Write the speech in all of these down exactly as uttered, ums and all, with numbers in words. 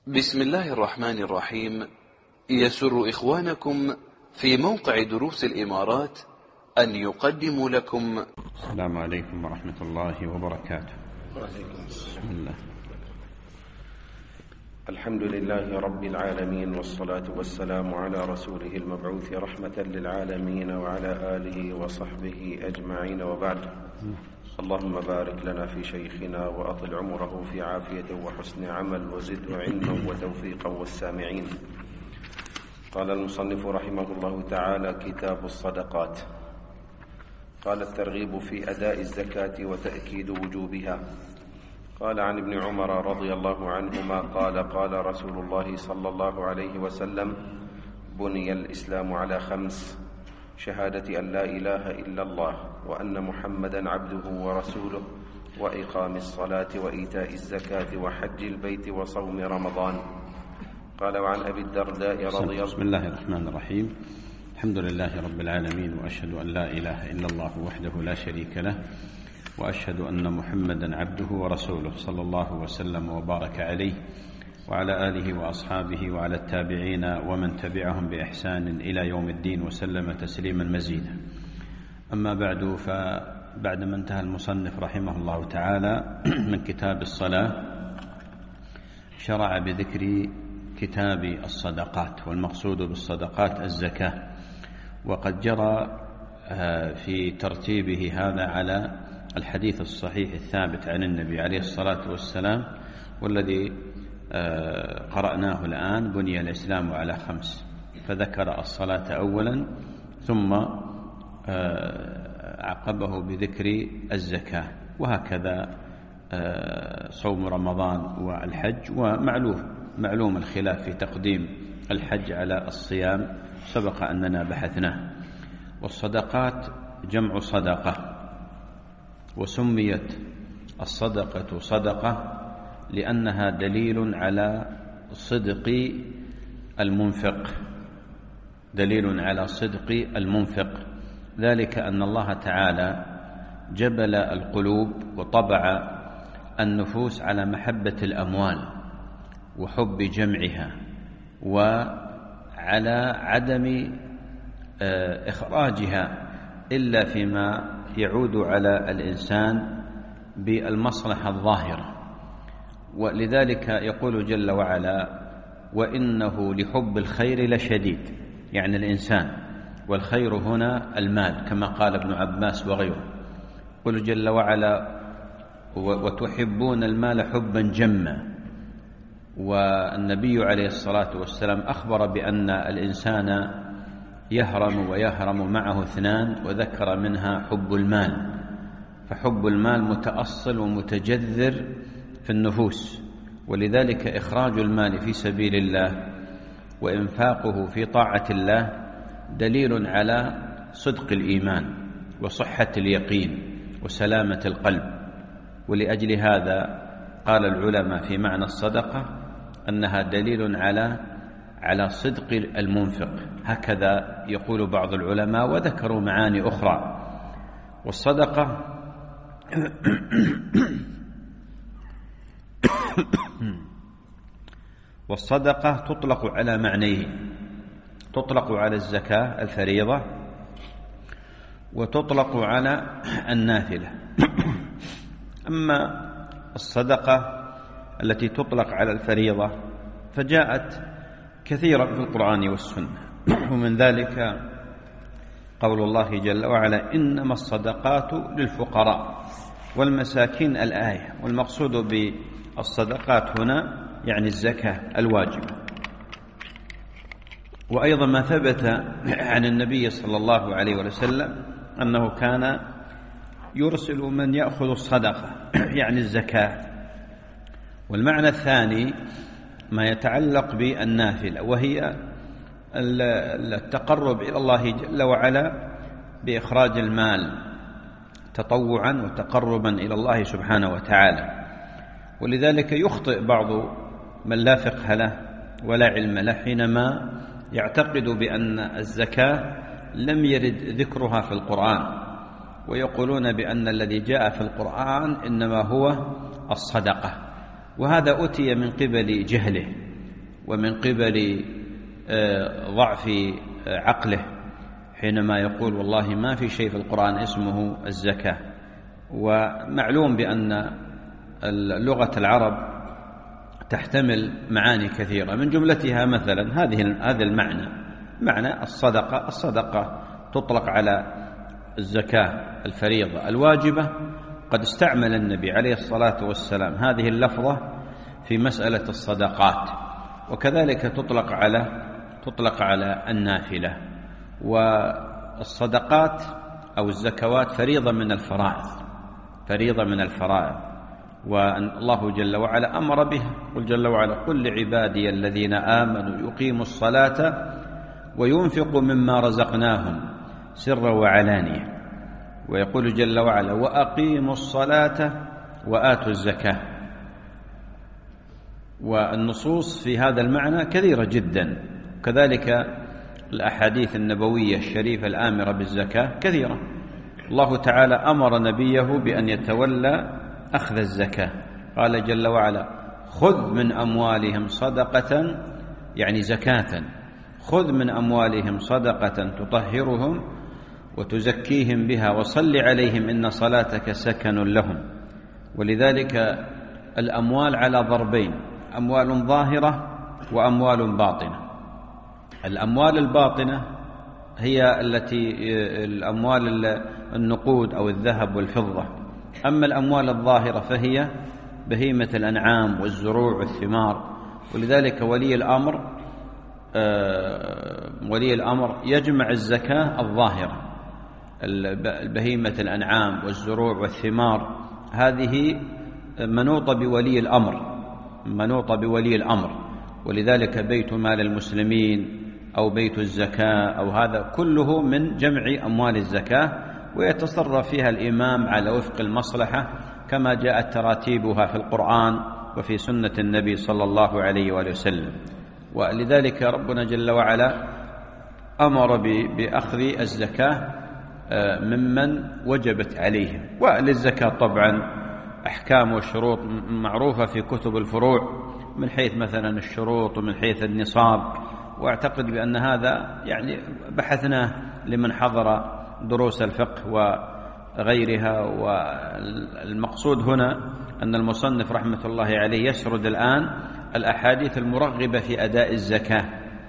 بسم الله الرحمن الرحيم. يسر إخوانكم في موقع دروس الإمارات أن يقدموا لكم. السلام عليكم ورحمة الله وبركاته. بسم الله. الحمد لله رب العالمين، والصلاة والسلام على رسوله المبعوث رحمة للعالمين وعلى آله وصحبه أجمعين، وبعد. اللهم بارك لنا في شيخنا وأطل عمره في عافية وحسن عمل وزده علما وتوفيقا والسامعين. قال المصنف رحمه الله تعالى: كتاب الصدقات. قال: الترغيب في أداء الزكاة وتأكيد وجوبها. قال عن ابن عمر رضي الله عنهما قال: قال رسول الله صلى الله عليه وسلم: بني الإسلام على خمس: شهادة أن لا إله إلا الله وأن محمدا عبده ورسوله، وإقام الصلاة وإيتاء الزكاة وحج البيت وصوم رمضان. قال: وعن أبي الدرداء رضي الله. بسم الله الرحمن الرحيم. الحمد لله رب العالمين، وأشهد أن لا إله إلا الله وحده لا شريك له، وأشهد أن محمدا عبده ورسوله، صلى الله وسلم وبارك عليه وعلى آله وأصحابه وعلى التابعين ومن تبعهم بإحسان إلى يوم الدين، وسلم تسليما مزيدا. أما بعد، فبعدما انتهى المصنف رحمه الله تعالى من كتاب الصلاة، شرع بذكر كتاب الصدقات، والمقصود بالصدقات الزكاة. وقد جرى في ترتيبه هذا على الحديث الصحيح الثابت عن النبي عليه الصلاة والسلام، والذي قرأناه الآن: بني الإسلام على خمس. فذكر الصلاة أولا، ثم عقبه بذكر الزكاة، وهكذا صوم رمضان والحج. ومعلوم معلوم الخلاف في تقديم الحج على الصيام، سبق أننا بحثناه. والصدقات جمع صدقة، وسميت الصدقة صدقة لأنها دليل على صدق المنفق، دليل على صدق المنفق. ذلك أن الله تعالى جبل القلوب وطبع النفوس على محبة الأموال وحب جمعها، وعلى عدم إخراجها إلا فيما يعود على الإنسان بالمصلحة الظاهرة. ولذلك يقول جل وعلا: وإنه لحب الخير لشديد، يعني الإنسان، والخير هنا المال، كما قال ابن عباس وغيره. يقول جل وعلا: وتحبون المال حبا جما. والنبي عليه الصلاة والسلام أخبر بأن الإنسان يهرم ويهرم معه اثنان، وذكر منها حب المال. فحب المال متأصل ومتجذر في النفوس، ولذلك إخراج المال في سبيل الله وإنفاقه في طاعة الله دليل على صدق الإيمان وصحة اليقين وسلامة القلب. ولأجل هذا قال العلماء في معنى الصدقة أنها دليل على على صدق المنفق، هكذا يقول بعض العلماء، وذكروا معاني أخرى. والصدقة والصدقة تطلق على معنيين: تطلق على الزكاة الفريضة، وتطلق على النافلة. أما الصدقة التي تطلق على الفريضة فجاءت كثيرا في القرآن والسنة، ومن ذلك قول الله جل وعلا: إنما الصدقات للفقراء والمساكين، الآية. والمقصود بالصدقات هنا يعني الزكاة الواجبة. وأيضا ما ثبت عن النبي صلى الله عليه وسلم أنه كان يرسل من يأخذ الصدقة يعني الزكاة. والمعنى الثاني ما يتعلق بالنافلة، وهي التقرب إلى الله جل وعلا بإخراج المال تطوعا وتقربا إلى الله سبحانه وتعالى. ولذلك يخطئ بعض من لا فقه له ولا علم له حينما يعتقد بأن الزكاة لم يرد ذكرها في القرآن، ويقولون بأن الذي جاء في القرآن إنما هو الصدقة، وهذا أتي من قبل جهله. ومن قبل ضعف عقله حينما يقول والله ما في شيء في القرآن اسمه الزكاة. ومعلوم بأن لغة العرب تحتمل معاني كثيرة، من جملتها مثلا هذه هذا المعنى، معنى الصدقة. الصدقة تطلق على الزكاة الفريضة الواجبة. قد استعمل النبي عليه الصلاة والسلام هذه اللفظة في مسألة الصدقات، وكذلك تطلق على تطلق على النافلة. والصدقات أو الزكوات فريضة من الفرائض، فريضة من الفرائض، والله جل وعلا أمر بها. قل جل وعلا قل لعبادي الذين آمنوا يقيموا الصلاة وينفقوا مما رزقناهم سرا وعلانية. ويقول جل وعلا وأقيموا الصلاة وآتوا الزكاة. والنصوص في هذا المعنى كثيرة جدا، كذلك الأحاديث النبوية الشريفة الآمرة بالزكاة كثيرة. الله تعالى أمر نبيه بأن يتولى أخذ الزكاة، قال جل وعلا خذ من أموالهم صدقة، يعني زكاة، خذ من أموالهم صدقة تطهرهم وتزكيهم بها وصل عليهم إن صلاتك سكن لهم. ولذلك الأموال على ضربين، أموال ظاهرة وأموال باطنة. الأموال الباطنة هي التي الأموال النقود أو الذهب والفضة، أما الأموال الظاهرة فهي بهيمة الأنعام والزروع والثمار. ولذلك ولي الأمر ولي الأمر يجمع الزكاة الظاهرة، البهيمة الأنعام والزروع والثمار، هذه منوطة بولي الأمر، منوطة بولي الأمر. ولذلك بيت مال المسلمين أو بيت الزكاة أو هذا كله من جمع أموال الزكاة، ويتصرف فيها الإمام على وفق المصلحة كما جاءت تراتيبها في القرآن وفي سنة النبي صلى الله عليه وآله وسلم. ولذلك ربنا جل وعلا أمر بأخذ الزكاة ممن وجبت عليهم. وللزكاة طبعا أحكام وشروط معروفة في كتب الفروع من حيث مثلا الشروط ومن حيث النصاب، وأعتقد بأن هذا يعني بحثناه لمن حضر دروس الفقه وغيرها. والمقصود هنا أن المصنف رحمة الله عليه يسرد الآن الأحاديث المرغبة في أداء الزكاة،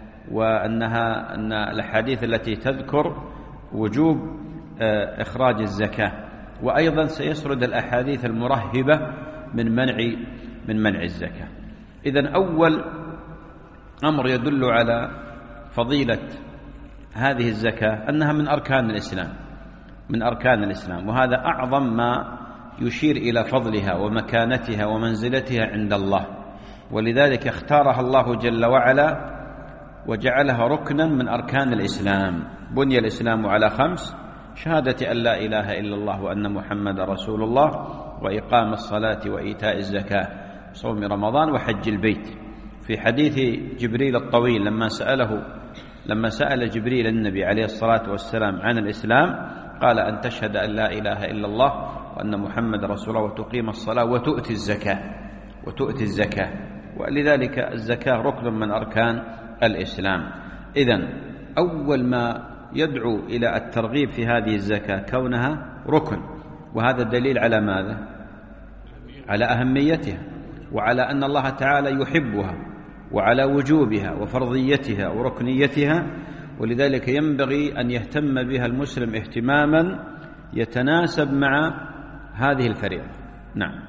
وأنها أن الأحاديث التي تذكر وجوب إخراج الزكاة، وأيضا سيسرد الأحاديث المرهبة من منع من منع الزكاة. إذن أول أمر يدل على فضيلة هذه الزكاة أنها من أركان الإسلام، من أركان الإسلام، وهذا أعظم ما يشير إلى فضلها ومكانتها ومنزلتها عند الله. ولذلك اختارها الله جل وعلا وجعلها ركنا من أركان الإسلام. بني الإسلام على خمس: شهادة أن لا إله إلا الله وأن محمد رسول الله، وإقام الصلاة وإيتاء الزكاة، صوم رمضان، وحج البيت. في حديث جبريل الطويل لما سأله لما سأل جبريل النبي عليه الصلاة والسلام عن الإسلام قال أن تشهد أن لا إله إلا الله وأن محمد رسول الله وتقيم الصلاة وتؤتي الزكاة وتؤتي الزكاة ولذلك الزكاة ركن من أركان الإسلام. إذن أول ما يدعو إلى الترغيب في هذه الزكاة كونها ركن، وهذا دليل على ماذا؟ على أهميتها، وعلى أن الله تعالى يحبها، وعلى وجوبها وفرضيتها وركنيتها. ولذلك ينبغي أن يهتم بها المسلم اهتماما يتناسب مع هذه الفريضة. نعم.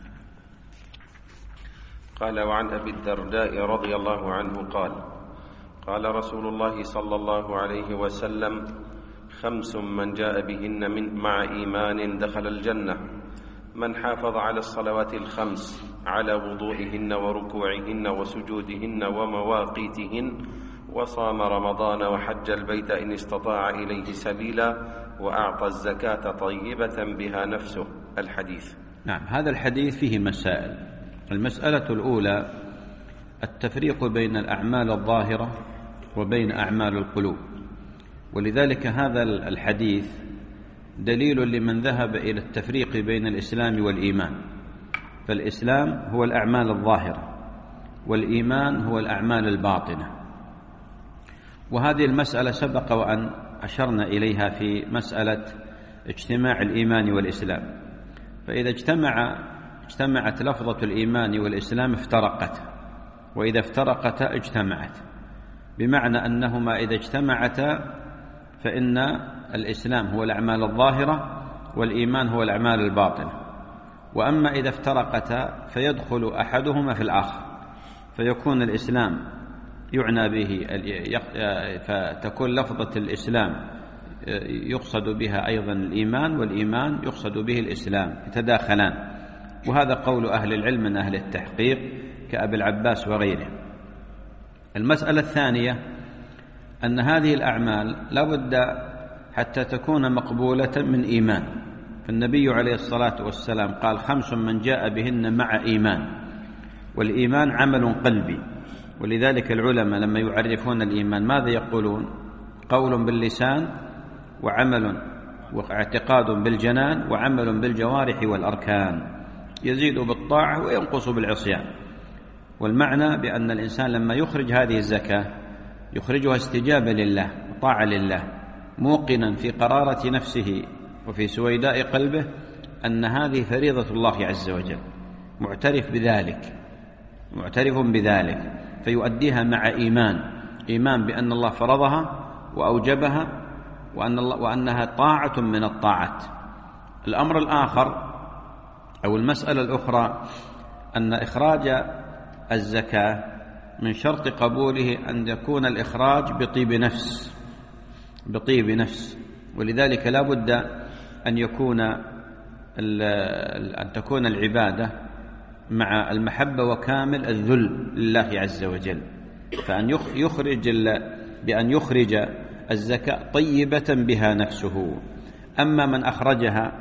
قال: وعن أبي الدرداء رضي الله عنه قال: قال رسول الله صلى الله عليه وسلم: خمس من جاء بهن من مع إيمان دخل الجنة: من حافظ على الصلوات الخمس على وضوئهن وركوعهن وسجودهن ومواقيتهن، وصام رمضان وحج البيت إن استطاع إليه سبيلا، وأعطى الزكاة طيبة بها نفسه. الحديث. نعم، هذا الحديث فيه مسائل. المسألة الأولى التفريق بين الأعمال الظاهرة وبين أعمال القلوب، ولذلك هذا الحديث دليل لمن ذهب إلى التفريق بين الإسلام والإيمان. فالإسلام هو الأعمال الظاهرة، والإيمان هو الأعمال الباطنة. وهذه المسألة سبق وأن أشرنا إليها في مسألة اجتماع الإيمان والإسلام. فإذا اجتمع اجتمعت لفظة الإيمان والإسلام افترقت، وإذا افترقتا اجتمعت، بمعنى أنهما إذا اجتمعتا فإن الإسلام هو الأعمال الظاهرة والإيمان هو الأعمال الباطنة. وأما إذا افترقتا فيدخل أحدهما في الآخر، فيكون الإسلام يعنى به، فتكون لفظة الإسلام يقصد بها أيضا الإيمان، والإيمان يقصد به الإسلام، يتداخلان. وهذا قول أهل العلم من أهل التحقيق كأبي العباس وغيره. المسألة الثانية أن هذه الأعمال لا بد حتى تكون مقبولة من إيمان. فالنبي عليه الصلاة والسلام قال: خمس من جاء بهن مع إيمان، والإيمان عمل قلبي. ولذلك العلماء لما يعرفون الإيمان ماذا يقولون؟ قول باللسان، وعمل واعتقاد بالجنان، وعمل بالجوارح والأركان، يزيد بالطاعة وينقص بالعصيان. والمعنى بأن الإنسان لما يخرج هذه الزكاة يخرجها استجابة لله وطاعة لله، موقنا في قرارة نفسه وفي سويداء قلبه أن هذه فريضة الله عز وجل، معترف بذلك معترف بذلك فيؤديها مع إيمان إيمان بأن الله فرضها وأوجبها، وأن الله وأنها طاعة من الطاعات. الأمر الآخر أو المسألة الأخرى أن إخراج الزكاة من شرط قبوله أن يكون الإخراج بطيب نفس بطيب نفس ولذلك لا بد أن يكون أن تكون العبادة مع المحبة وكامل الذل لله عز وجل. فأن يخرج بأن يخرج الزكاة طيبة بها نفسه. أما من أخرجها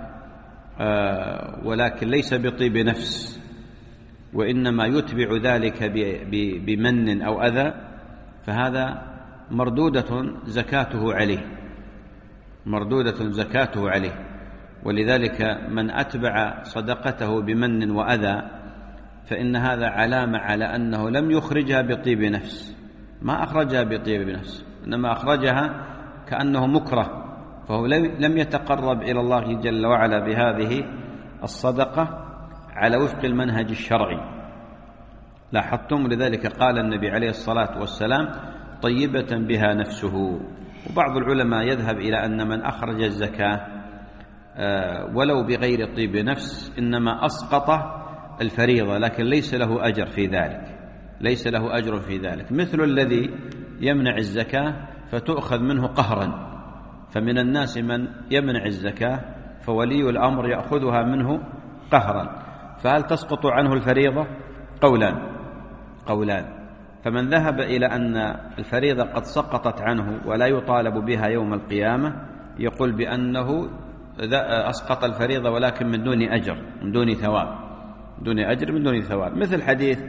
ولكن ليس بطيب نفس وإنما يتبع ذلك بمن أو أذى، فهذا مردودة زكاته عليه مردودة زكاته عليه ولذلك من أتبع صدقته بمن وأذى فإن هذا علامة على أنه لم يخرجها بطيب نفس، ما أخرجها بطيب نفس، إنما أخرجها كأنه مكره، فهو لم يتقرب إلى الله جل وعلا بهذه الصدقة على وفق المنهج الشرعي. لاحظتم؟ لذلك قال النبي عليه الصلاة والسلام: طيبة بها نفسه. وبعض العلماء يذهب إلى أن من أخرج الزكاة ولو بغير طيب نفس إنما أسقط الفريضة، لكن ليس له أجر في ذلك ليس له أجر في ذلك مثل الذي يمنع الزكاة فتؤخذ منه قهرا. فمن الناس من يمنع الزكاة فولي الأمر يأخذها منه قهرا، فهل تسقط عنه الفريضة؟ قولان قولان فمن ذهب إلى أن الفريضة قد سقطت عنه ولا يطالب بها يوم القيامة يقول بأنه أسقط الفريضة ولكن من دون أجر من دون ثواب دون أجر من دون ثواب، مثل حديث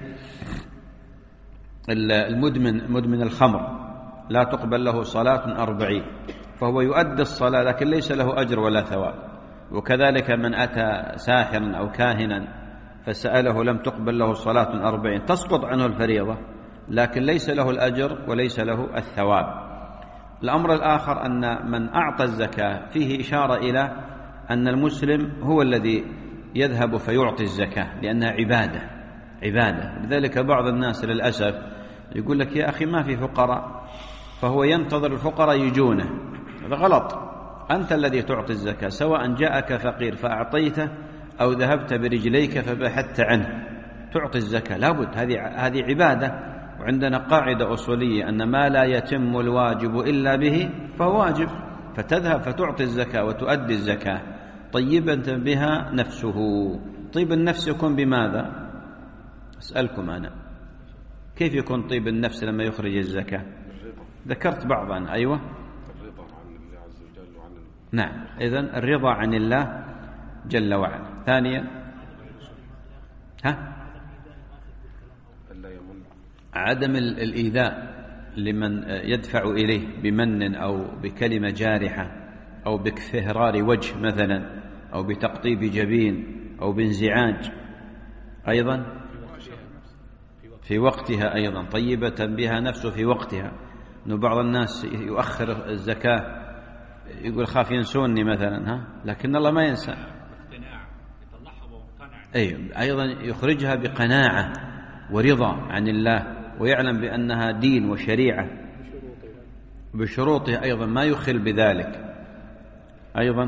المدمن مدمن الخمر لا تقبل له صلاة أربعين، فهو يؤدي الصلاة لكن ليس له أجر ولا ثواب. وكذلك من أتى ساحرا أو كاهنا فسأله لم تقبل له صلاة أربعين، تسقط عنه الفريضة لكن ليس له الأجر وليس له الثواب. الأمر الآخر أن من أعطى الزكاة فيه إشارة إلى أن المسلم هو الذي يذهب فيعطي الزكاة لأنها عبادة عبادة لذلك بعض الناس للأسف يقول لك: يا أخي ما في فقراء، فهو ينتظر الفقراء يجونه. هذا غلط. أنت الذي تعطي الزكاة، سواء جاءك فقير فأعطيته أو ذهبت برجليك فبحثت عنه، تعطي الزكاة لابد. هذه هذه عبادة. وعندنا قاعدة أصولية أن ما لا يتم الواجب إلا به فهو واجب، فتذهب فتعطي الزكاة وتؤدي الزكاة طيبة بها نفسه. طيب النفس يكون بماذا؟ أسألكم أنا، كيف يكون طيب النفس لما يخرج الزكاة؟ ذكرت بعضا. أيوة، الرضا عن الله عز وجل وعن نعم، إذن الرضا عن الله جل وعلا. ثانيا ها عدم الإيذاء لمن يدفع إليه بمن أو بكلمة جارحة أو بكفهرار وجه مثلا أو بتقطيب جبين أو بانزعاج. أيضا في وقتها أيضا، طيبة بها نفسه في وقتها. أنه بعض الناس يؤخر الزكاة، يقول خاف ينسوني مثلا، ها، لكن الله ما ينسى. أي أيضا يخرجها بقناعة ورضا عن الله، ويعلم بأنها دين وشريعة بشروطها أيضا، ما يخل بذلك أيضا.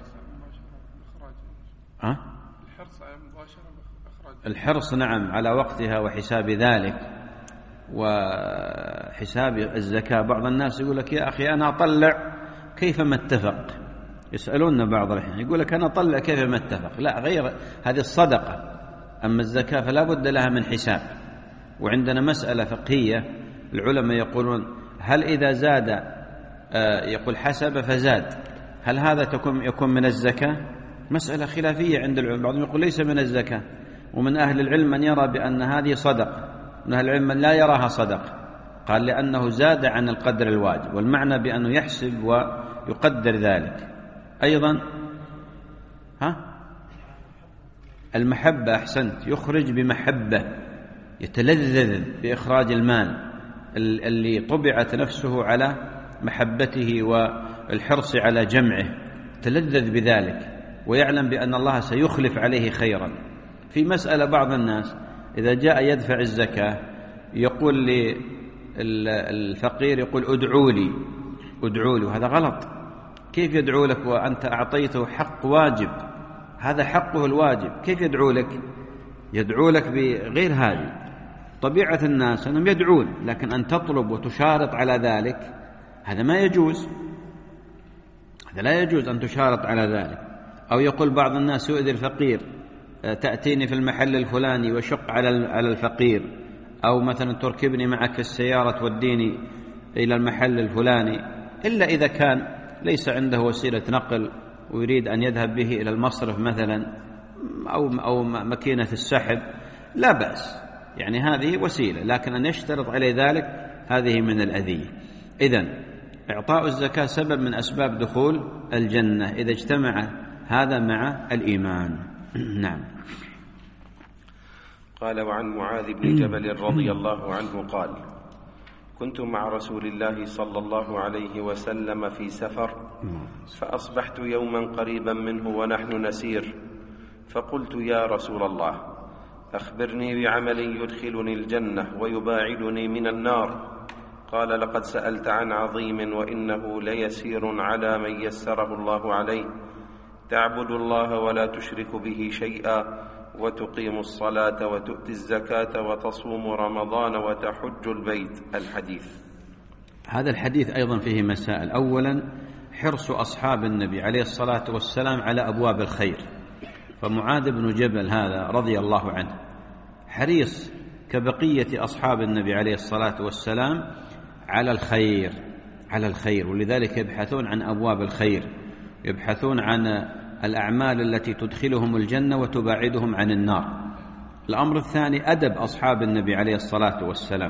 ها؟ الحرص نعم على وقتها وحساب ذلك وحساب الزكاة. بعض الناس يقول لك يا أخي أنا أطلع كيفما اتفق، يسألون بعض الحين يقول لك أنا أطلع كيفما اتفق. لا، غير هذه الصدقة. أما الزكاة فلا بد لها من حساب. وعندنا مسألة فقهية، العلماء يقولون هل إذا زاد يقول حسب فزاد، هل هذا تكون يكون من الزكاة؟ مسألة خلافية عند العلماء، بعضهم يقول ليس من الزكاة، ومن أهل العلم من يرى بأن هذه صدقة، من أهل العلم من لا يراها صدقة. قال لأنه زاد عن القدر الواجب، والمعنى بأنه يحسب ويقدر ذلك. أيضا ها المحبة، أحسنت، يخرج بمحبة، يتلذذ بإخراج المال اللي طبعت نفسه على محبته والحرص على جمعه، تلذذ بذلك ويعلم بأن الله سيخلف عليه خيرا. في مسألة بعض الناس إذا جاء يدفع الزكاة يقول للفقير يقول ادعوا لي ادعوا لي، وهذا غلط. كيف يدعو لك وأنت أعطيته حق واجب؟ هذا حقه الواجب، كيف يدعو لك؟ يدعو لك بغير هذه. طبيعة الناس أنهم يدعون، لكن أن تطلب وتشارط على ذلك هذا ما يجوز، هذا لا يجوز أن تشارط على ذلك. أو يقول بعض الناس يؤذي الفقير، تأتيني في المحل الفلاني وشق على الفقير، أو مثلا تركبني معك في السيارة توديني إلى المحل الفلاني، إلا إذا كان ليس عنده وسيلة نقل ويريد أن يذهب به إلى المصرف مثلا أو أو ماكينة السحب، لا بأس، يعني هذه وسيلة. لكن أن يشترط عليه ذلك هذه من الأذية. إذن إعطاء الزكاة سبب من أسباب دخول الجنة إذا اجتمع هذا مع الإيمان. نعم. قال: وعن معاذ بن جبل رضي الله عنه قال: كنت مع رسول الله صلى الله عليه وسلم في سفر، فأصبحت يوما قريبا منه ونحن نسير، فقلت: يا رسول الله، أخبرني بعمل يدخلني الجنة ويباعدني من النار. قال: لقد سألت عن عظيم، وإنه ليسير على من يسره الله عليه، تعبد الله ولا تشرك به شيئا، وتقيم الصلاة وتؤتي الزكاة وتصوم رمضان وتحج البيت. الحديث. هذا الحديث أيضا فيه مسائل. أولا حرص أصحاب النبي عليه الصلاة والسلام على أبواب الخير، فمعاذ بن جبل هذا رضي الله عنه حريص كبقية أصحاب النبي عليه الصلاة والسلام على الخير، على الخير، ولذلك يبحثون عن أبواب الخير، يبحثون عن الأعمال التي تدخلهم الجنة وتباعدهم عن النار. الأمر الثاني أدب أصحاب النبي عليه الصلاة والسلام،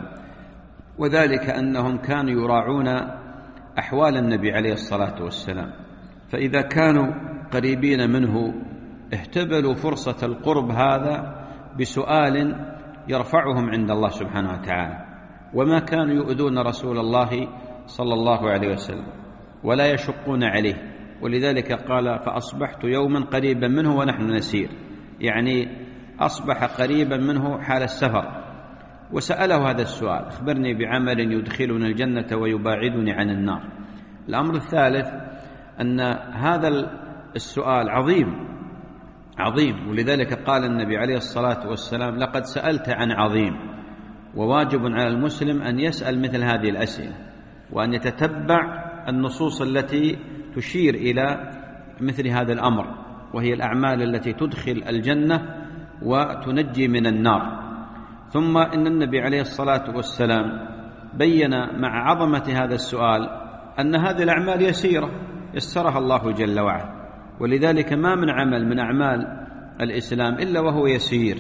وذلك أنهم كانوا يراعون أحوال النبي عليه الصلاة والسلام، فإذا كانوا قريبين منه اهتبلوا فرصة القرب هذا بسؤال يرفعهم عند الله سبحانه وتعالى، وما كانوا يؤذون رسول الله صلى الله عليه وسلم ولا يشقون عليه. ولذلك قال: فأصبحت يوما قريبا منه ونحن نسير، يعني أصبح قريبا منه حال السفر، وسأله هذا السؤال: أخبرني بعمل يدخلنا الجنة ويباعدني عن النار. الأمر الثالث أن هذا السؤال عظيم عظيم، ولذلك قال النبي عليه الصلاة والسلام: لقد سألت عن عظيم. وواجب على المسلم أن يسأل مثل هذه الأسئلة، وأن يتتبع النصوص التي تشير إلى مثل هذا الأمر، وهي الأعمال التي تدخل الجنة وتنجي من النار. ثم إن النبي عليه الصلاة والسلام بين مع عظمة هذا السؤال أن هذه الأعمال يسيرة يسرها الله جل وعلا، ولذلك ما من عمل من أعمال الإسلام إلا وهو يسير،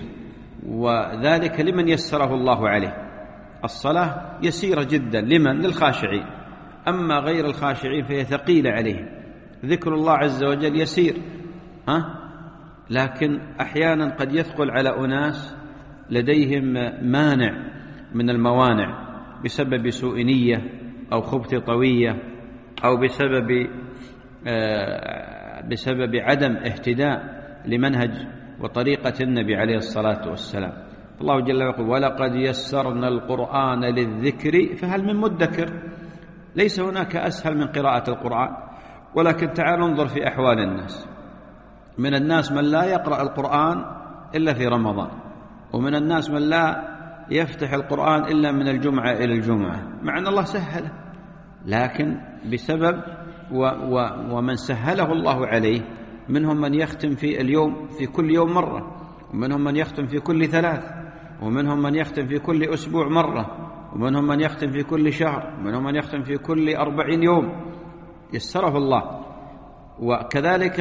وذلك لمن يسره الله عليه. الصلاة يسيرة جدا لمن؟ للخاشعين، أما غير الخاشعين فهي ثقيلة عليهم. ذكر الله عز وجل يسير، ها؟ لكن أحيانا قد يثقل على أناس لديهم مانع من الموانع بسبب سوء نية أو خبث طوية أو بسبب بسبب عدم اهتداء لمنهج وطريقة النبي عليه الصلاة والسلام. الله جل وعلا يقول: ولقد يسرنا القرآن للذكر فهل من مدكر. ليس هناك أسهل من قراءة القرآن، ولكن تعالوا انظر في أحوال الناس. من الناس من لا يقرأ القرآن إلا في رمضان، ومن الناس من لا يفتح القرآن إلا من الجمعة إلى الجمعة، مع أن الله سهله، لكن بسبب و و ومن سهله الله عليه منهم من يختم في اليوم في كل يوم مرة، ومنهم من يختم في كل ثلاث، ومنهم من يختم في كل أسبوع مرة، ومنهم من يختم في كل شهر، ومنهم من يختم في كل أربعين يوم. يسره الله. وكذلك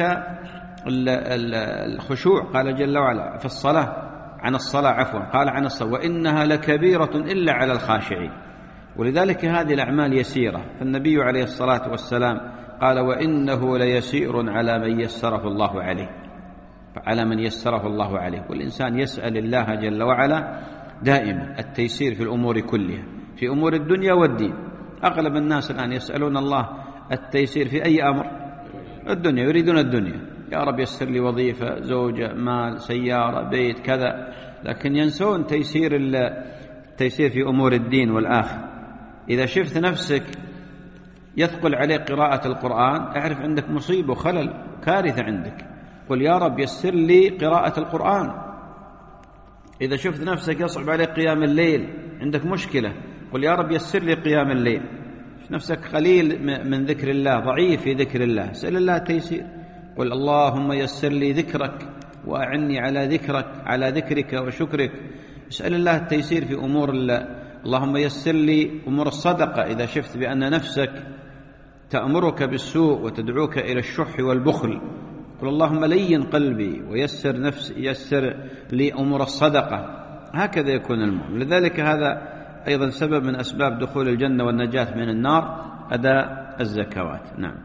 الخشوع، قال جل وعلا في الصلاة عن الصلاة عفوا قال عن الصلاة: وإنها لكبيرة إلا على الخاشعين. ولذلك هذه الأعمال يسيرة، فالنبي عليه الصلاة والسلام قال: وإنه ليسير على من يسره الله عليه، على من يسره الله عليه. والإنسان يسأل الله جل وعلا دائما التيسير في الأمور كلها، في أمور الدنيا والدين. أغلب الناس الآن يسألون الله التيسير في أي أمر؟ الدنيا، يريدون الدنيا، يا رب يسر لي وظيفة، زوجة، مال، سيارة، بيت، كذا، لكن ينسون تيسير التيسير في أمور الدين والآخر. إذا شفت نفسك يثقل عليك قراءة القرآن، اعرف عندك مصيبة وخلل، كارثة عندك. قل يا رب يسر لي قراءة القرآن. إذا شفت نفسك يصعب عليك قيام الليل، عندك مشكلة، قل يا رب يسر لي قيام الليل. نفسك قليل من ذكر الله، ضعيف في ذكر الله، اسأل الله التيسير. قل اللهم يسر لي ذكرك وأعني على ذكرك على ذكرك وشكرك. اسأل الله التيسير في أمور الله. اللهم يسر لي أمور الصدقة. إذا شفت بأن نفسك تأمرك بالسوء وتدعوك إلى الشح والبخل، قل اللهم لين قلبي ويسر نفس يسر لي أمور الصدقة. هكذا يكون المؤمن. لذلك هذا أيضا سبب من أسباب دخول الجنة والنجاة من النار، أداء الزكوات. نعم.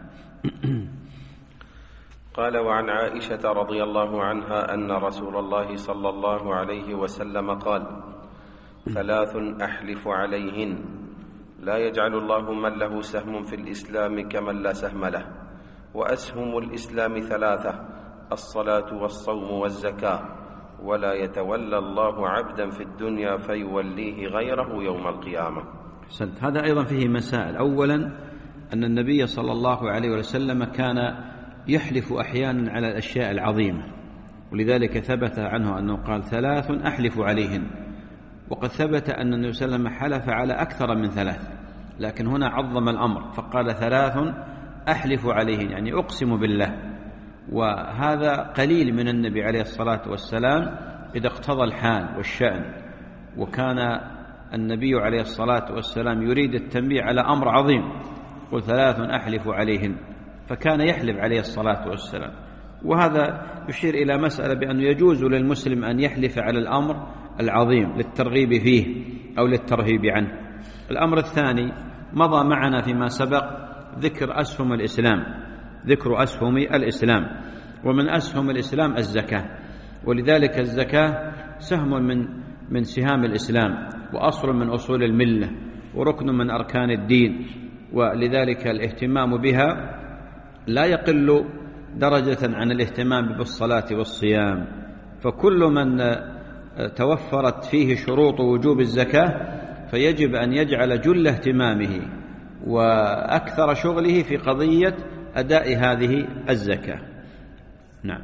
قال: وعن عائشة رضي الله عنها أن رسول الله صلى الله عليه وسلم قال: ثلاث أحلف عليهن لا يجعل الله من له سهم في الإسلام كمن لا سهم له. وأسهم الإسلام ثلاثة: الصلاة والصوم والزكاة، ولا يتولى الله عبدا في الدنيا فيوليه غيره يوم القيامة. حسنت. هذا أيضا فيه مسائل. أولا أن النبي صلى الله عليه وسلم كان يحلف أحيانا على الأشياء العظيمة، ولذلك ثبت عنه أنه قال: ثلاث أحلف عليهن. وقد ثبت أن النبي صلى الله عليه وسلم حلف على أكثر من ثلاث، لكن هنا عظم الأمر فقال: ثلاث أحلف عليهن، يعني أقسم بالله. وهذا قليل من النبي عليه الصلاة والسلام إذا اقتضى الحال والشأن. وكان النبي عليه الصلاة والسلام يريد التنبيه على أمر عظيم، قل ثلاث أحلف عليهن، فكان يحلف عليه الصلاة والسلام. وهذا يشير إلى مسألة بأنه يجوز للمسلم أن يحلف على الأمر العظيم للترغيب فيه أو للترهيب عنه. الأمر الثاني مضى معنا فيما سبق ذكر أسهم الإسلام، ذكر أسهم الإسلام، ومن أسهم الإسلام الزكاة. ولذلك الزكاة سهم من من سهام الإسلام، وأصل من أصول الملة، وركن من أركان الدين. ولذلك الاهتمام بها لا يقل درجة عن الاهتمام بالصلاة والصيام. فكل من توفرت فيه شروط وجوب الزكاة فيجب أن يجعل جل اهتمامه وأكثر شغله في قضية أداء هذه الزكاة. نعم.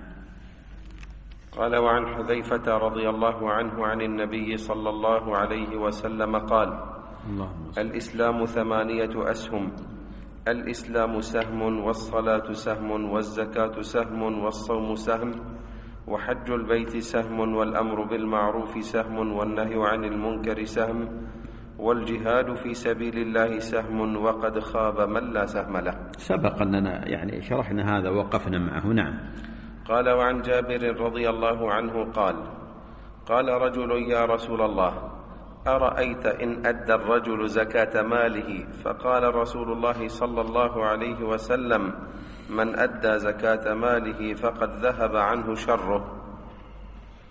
قال: وعن حذيفة رضي الله عنه عن النبي صلى الله عليه وسلم قال: الإسلام ثمانية أسهم: الإسلام سهم، والصلاة سهم، والزكاة سهم، والصوم سهم، وحج البيت سهم، والأمر بالمعروف سهم، والنهي عن المنكر سهم، والجهاد في سبيل الله سهم، وقد خاب من لا سهم له. سبق أننا يعني شرحنا هذا ووقفنا معه. نعم. قال: وعن جابر رضي الله عنه قال: قال رجل: يا رسول الله، أرأيت إن أدى الرجل زكاة ماله؟ فقال رسول الله صلى الله عليه وسلم: من أدى زكاة ماله فقد ذهب عنه شره.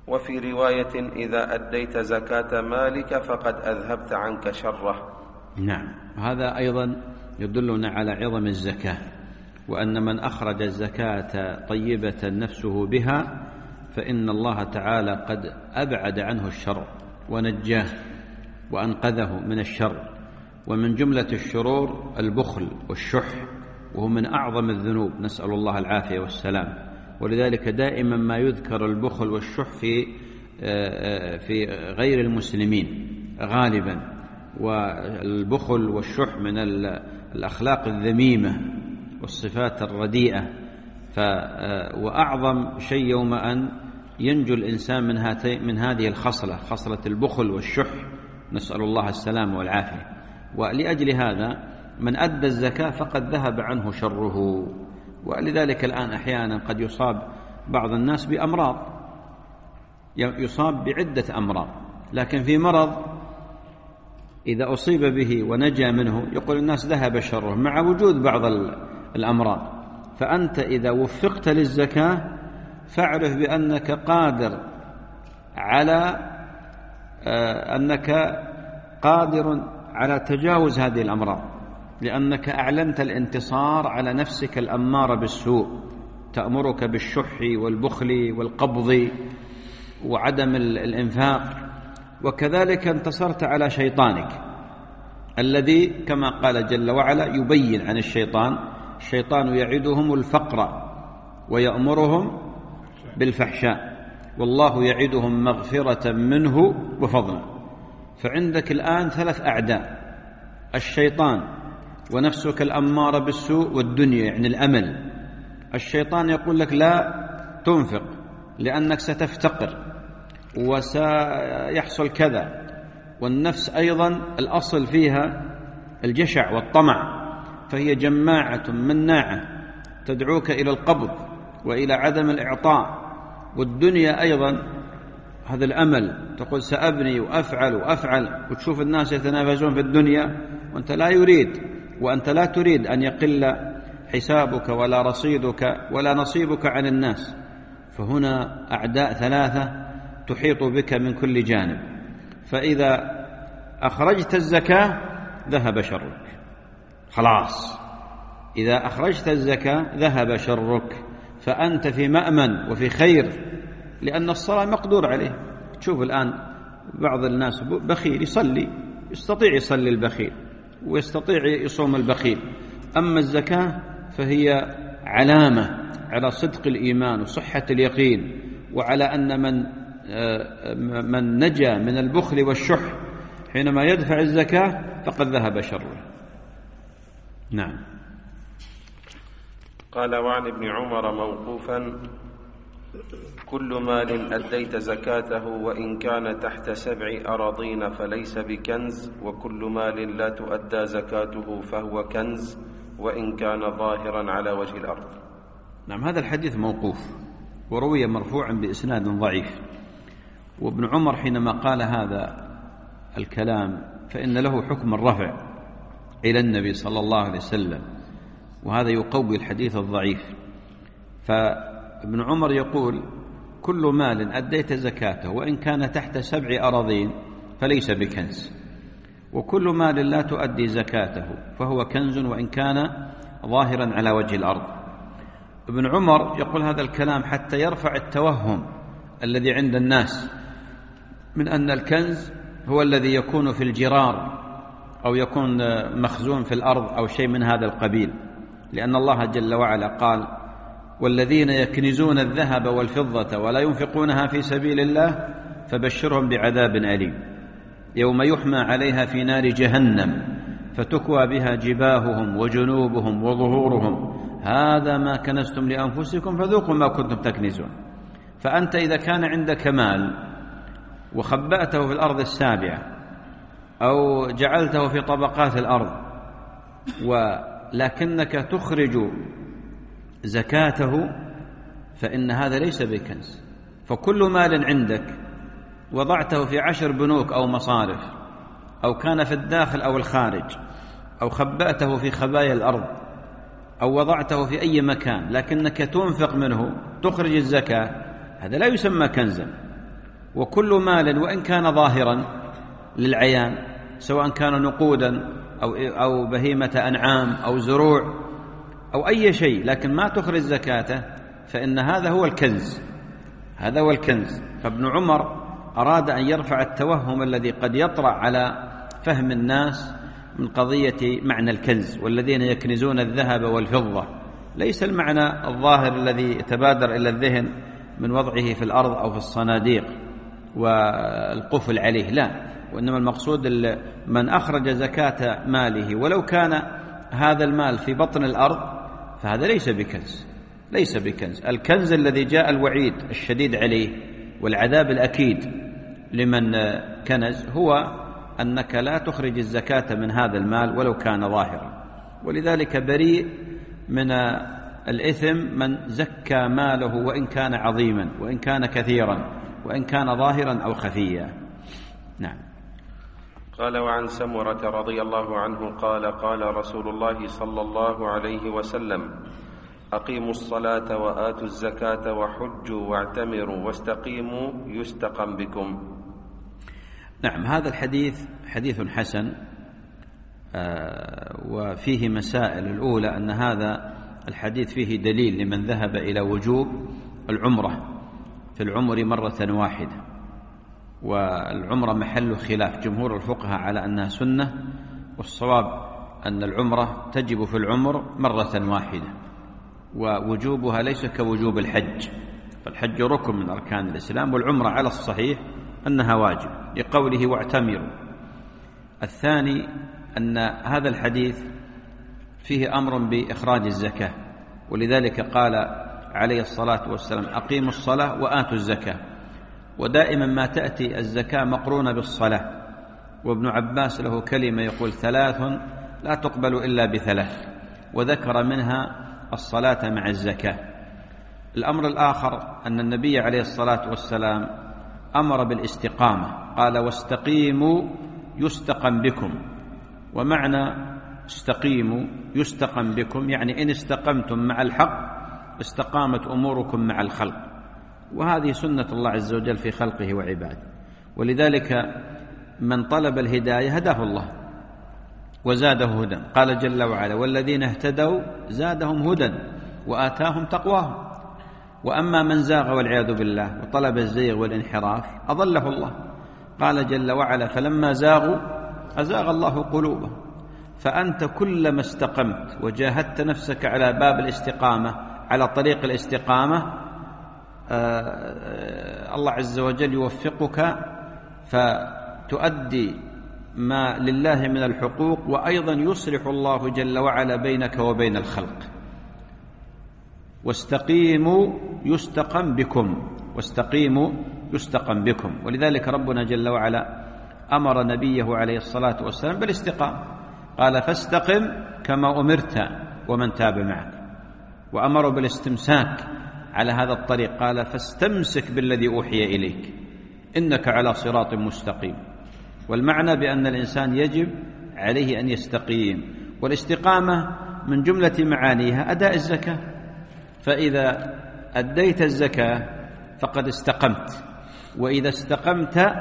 وفي رواية إذا أديت زكاة مالك فقد أذهبت عنك شره. نعم، هذا أيضا يدلنا على عظم الزكاة، وأن من أخرج الزكاة طيبة نفسه بها فإن الله تعالى قد أبعد عنه الشر ونجاه وأنقذه من الشر. ومن جملة الشرور البخل والشح، وهو من أعظم الذنوب، نسأل الله العافية والسلام. ولذلك دائما ما يذكر البخل والشح في في غير المسلمين غالبا. والبخل والشح من الأخلاق الذميمة والصفات الرديئة. ف وأعظم شيء يوم أن ينجو الإنسان من هاتين من هذه الخصلة، خصلة البخل والشح، نسأل الله السلام والعافية. ولأجل هذا من أدى الزكاة فقد ذهب عنه شره. ولذلك الآن أحيانا قد يصاب بعض الناس بأمراض، يصاب بعدة أمراض، لكن في مرض إذا أصيب به ونجا منه يقول الناس ذهب شره مع وجود بعض الأمراض. فأنت إذا وفقت للزكاة فاعرف بأنك قادر على أنك قادر على تجاوز هذه الأمراض، لأنك أعلنت الانتصار على نفسك الأمارة بالسوء، تأمرك بالشح والبخل والقبض وعدم الإنفاق. وكذلك انتصرت على شيطانك الذي كما قال جل وعلا يبين عن الشيطان: الشيطان يعدهم الفقر ويأمرهم بالفحشاء والله يعدهم مغفرة منه وفضلا. فعندك الآن ثلاث أعداء: الشيطان ونفسك الأمارة بالسوء والدنيا يعني الأمل. الشيطان يقول لك لا تنفق لأنك ستفتقر وسيحصل كذا. والنفس أيضا الأصل فيها الجشع والطمع، فهي جماعة مناعة تدعوك إلى القبض وإلى عدم الإعطاء. والدنيا أيضا هذا الأمل، تقول سأبني وأفعل وأفعل، وتشوف الناس يتنافسون في الدنيا وأنت لا يريد وأنت لا تريد أن يقل حسابك ولا رصيدك ولا نصيبك عن الناس. فهنا أعداء ثلاثة تحيط بك من كل جانب. فإذا أخرجت الزكاة ذهب شرك، خلاص. إذا أخرجت الزكاة ذهب شرك، فأنت في مأمن وفي خير، لأن الصلاة مقدور عليه. تشوف الآن بعض الناس بخيل يصلي، يستطيع يصلي البخيل ويستطيع يصوم البخيل. أما الزكاة فهي علامة على صدق الإيمان وصحة اليقين، وعلى أن من من نجا من البخل والشح حينما يدفع الزكاة فقد ذهب شره. نعم. قال: وعن ابن عمر موقوفا: كل مال أديت زكاته وإن كان تحت سبع أراضين فليس بكنز، وكل مال لا تؤدى زكاته فهو كنز وإن كان ظاهرا على وجه الأرض. نعم، هذا الحديث موقوف وروي مرفوعا بإسناد ضعيف. وابن عمر حينما قال هذا الكلام فإن له حكم الرفع إلى النبي صلى الله عليه وسلم، وهذا يقوي الحديث الضعيف. فابن عمر يقول: كل مال أديت زكاته وإن كان تحت سبع أراضين فليس بكنز، وكل مال لا تؤدي زكاته فهو كنز وإن كان ظاهرا على وجه الأرض. ابن عمر يقول هذا الكلام حتى يرفع التوهم الذي عند الناس من أن الكنز هو الذي يكون في الجرار أو يكون مخزون في الأرض أو شيء من هذا القبيل، لأن الله جل وعلا قال: والذين يكنزون الذهب والفضة ولا ينفقونها في سبيل الله فبشرهم بعذاب أليم يوم يحمى عليها في نار جهنم فتكوى بها جباههم وجنوبهم وظهورهم هذا ما كنزتم لأنفسكم فذوقوا ما كنتم تكنزون. فأنت إذا كان عندك مال وخبأته في الأرض السابعة أو جعلته في طبقات الأرض ولكنك تخرج زكاته فإن هذا ليس بكنز. فكل مال عندك وضعته في عشر بنوك أو مصارف أو كان في الداخل أو الخارج أو خبأته في خبايا الأرض أو وضعته في أي مكان لكنك تنفق منه تخرج الزكاة، هذا لا يسمى كنزا، وكل مال وإن كان ظاهرا للعيان سواء كان نقودا أو, أو بهيمة أنعام أو زروع أو أي شيء لكن ما تخرج زكاته فإن هذا هو الكنز، هذا هو الكنز. فابن عمر أراد أن يرفع التوهم الذي قد يطرأ على فهم الناس من قضية معنى الكنز، والذين يكنزون الذهب والفضة ليس المعنى الظاهر الذي يتبادر إلى الذهن من وضعه في الأرض أو في الصناديق والقفل عليه، لا، وإنما المقصود من أخرج زكاة ماله ولو كان هذا المال في بطن الأرض فهذا ليس بكنز، ليس بكنز. الكنز الذي جاء الوعيد الشديد عليه والعذاب الأكيد لمن كنز هو أنك لا تخرج الزكاة من هذا المال ولو كان ظاهرا، ولذلك بريء من الإثم من زكى ماله وإن كان عظيما وإن كان كثيرا وإن كان ظاهرا أو خفيا. نعم. قال: وعن سمرة رضي الله عنه قال: قال رسول الله صلى الله عليه وسلم: أقيموا الصلاة وآتوا الزكاة وحجوا واعتمروا واستقيموا يستقم بكم. نعم، هذا الحديث حديث حسن وفيه مسائل. الأولى أن هذا الحديث فيه دليل لمن ذهب إلى وجوب العمرة في العمر مرة واحدة، والعمرة محل خلاف، جمهور الفقهاء على أنها سنة، والصواب أن العمرة تجب في العمر مرة واحدة، ووجوبها ليس كوجوب الحج، فالحج ركن من أركان الإسلام، والعمرة على الصحيح أنها واجب لقوله واعتمروا. الثاني أن هذا الحديث فيه أمر بإخراج الزكاة، ولذلك قال عليه الصلاة والسلام: أقيموا الصلاة وآتوا الزكاة. ودائما ما تأتي الزكاة مقرونة بالصلاة، وابن عباس له كلمة يقول: ثلاث لا تقبل إلا بثلاث، وذكر منها الصلاة مع الزكاة. الأمر الآخر أن النبي عليه الصلاة والسلام أمر بالاستقامة، قال: واستقيموا يستقم بكم. ومعنى استقيموا يستقم بكم يعني إن استقمتم مع الحق استقامت أموركم مع الخلق، وهذه سنة الله عز وجل في خلقه وعباده. ولذلك من طلب الهداية هداه الله وزاده هدى، قال جل وعلا: والذين اهتدوا زادهم هدى وآتاهم تقواهم. وأما من زاغ والعياذ بالله وطلب الزيغ والانحراف أضله الله، قال جل وعلا: فلما زاغوا أزاغ الله قلوبهم. فأنت كلما استقمت وجاهدت نفسك على باب الاستقامة، على طريق الاستقامة، الله عز وجل يوفقك فتؤدي ما لله من الحقوق، وأيضا يصلح الله جل وعلا بينك وبين الخلق. واستقيموا يستقم بكم، واستقيموا يستقم بكم. ولذلك ربنا جل وعلا أمر نبيه عليه الصلاة والسلام بالاستقامة، قال: فاستقم كما أمرت ومن تاب معك. وأمر بالاستمساك على هذا الطريق، قال: فاستمسك بالذي أوحي إليك إنك على صراط مستقيم. والمعنى بأن الإنسان يجب عليه أن يستقيم، والاستقامة من جملة معانيها أداء الزكاة، فإذا أديت الزكاة فقد استقمت، وإذا استقمت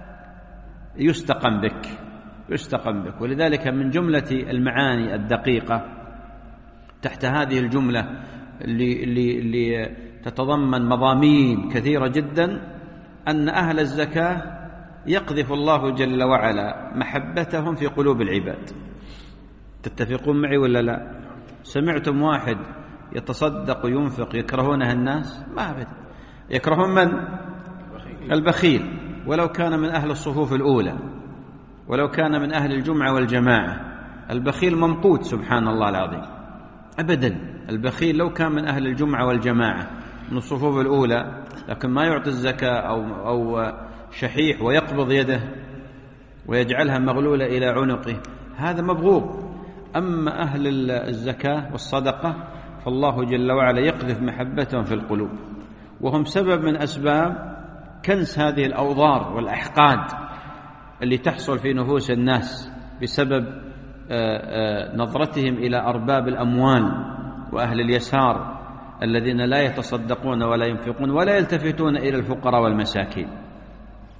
يستقم بك، يستقم بك. ولذلك من جملة المعاني الدقيقة تحت هذه الجملة اللي, اللي, اللي تتضمن مضامين كثيرة جدا، أن أهل الزكاة يقذف الله جل وعلا محبتهم في قلوب العباد. تتفقون معي ولا لا؟ سمعتم واحد يتصدق وينفق يكرهونه الناس؟ ما أبدا. يكرهون من؟ البخيل، ولو كان من أهل الصفوف الأولى، ولو كان من أهل الجمعة والجماعة. البخيل ممقوت سبحان الله العظيم، أبدا. البخيل لو كان من أهل الجمعة والجماعة من الصفوف الأولى لكن ما يعطي الزكاة أو, أو شحيح ويقبض يده ويجعلها مغلولة إلى عنقه، هذا مبغوض. أما أهل الزكاة والصدقة فالله جل وعلا يقذف محبتهم في القلوب، وهم سبب من أسباب كنس هذه الأوضار والأحقاد اللي تحصل في نفوس الناس بسبب نظرتهم إلى أرباب الأموال وأهل اليسار الذين لا يتصدقون ولا ينفقون ولا يلتفتون إلى الفقراء والمساكين.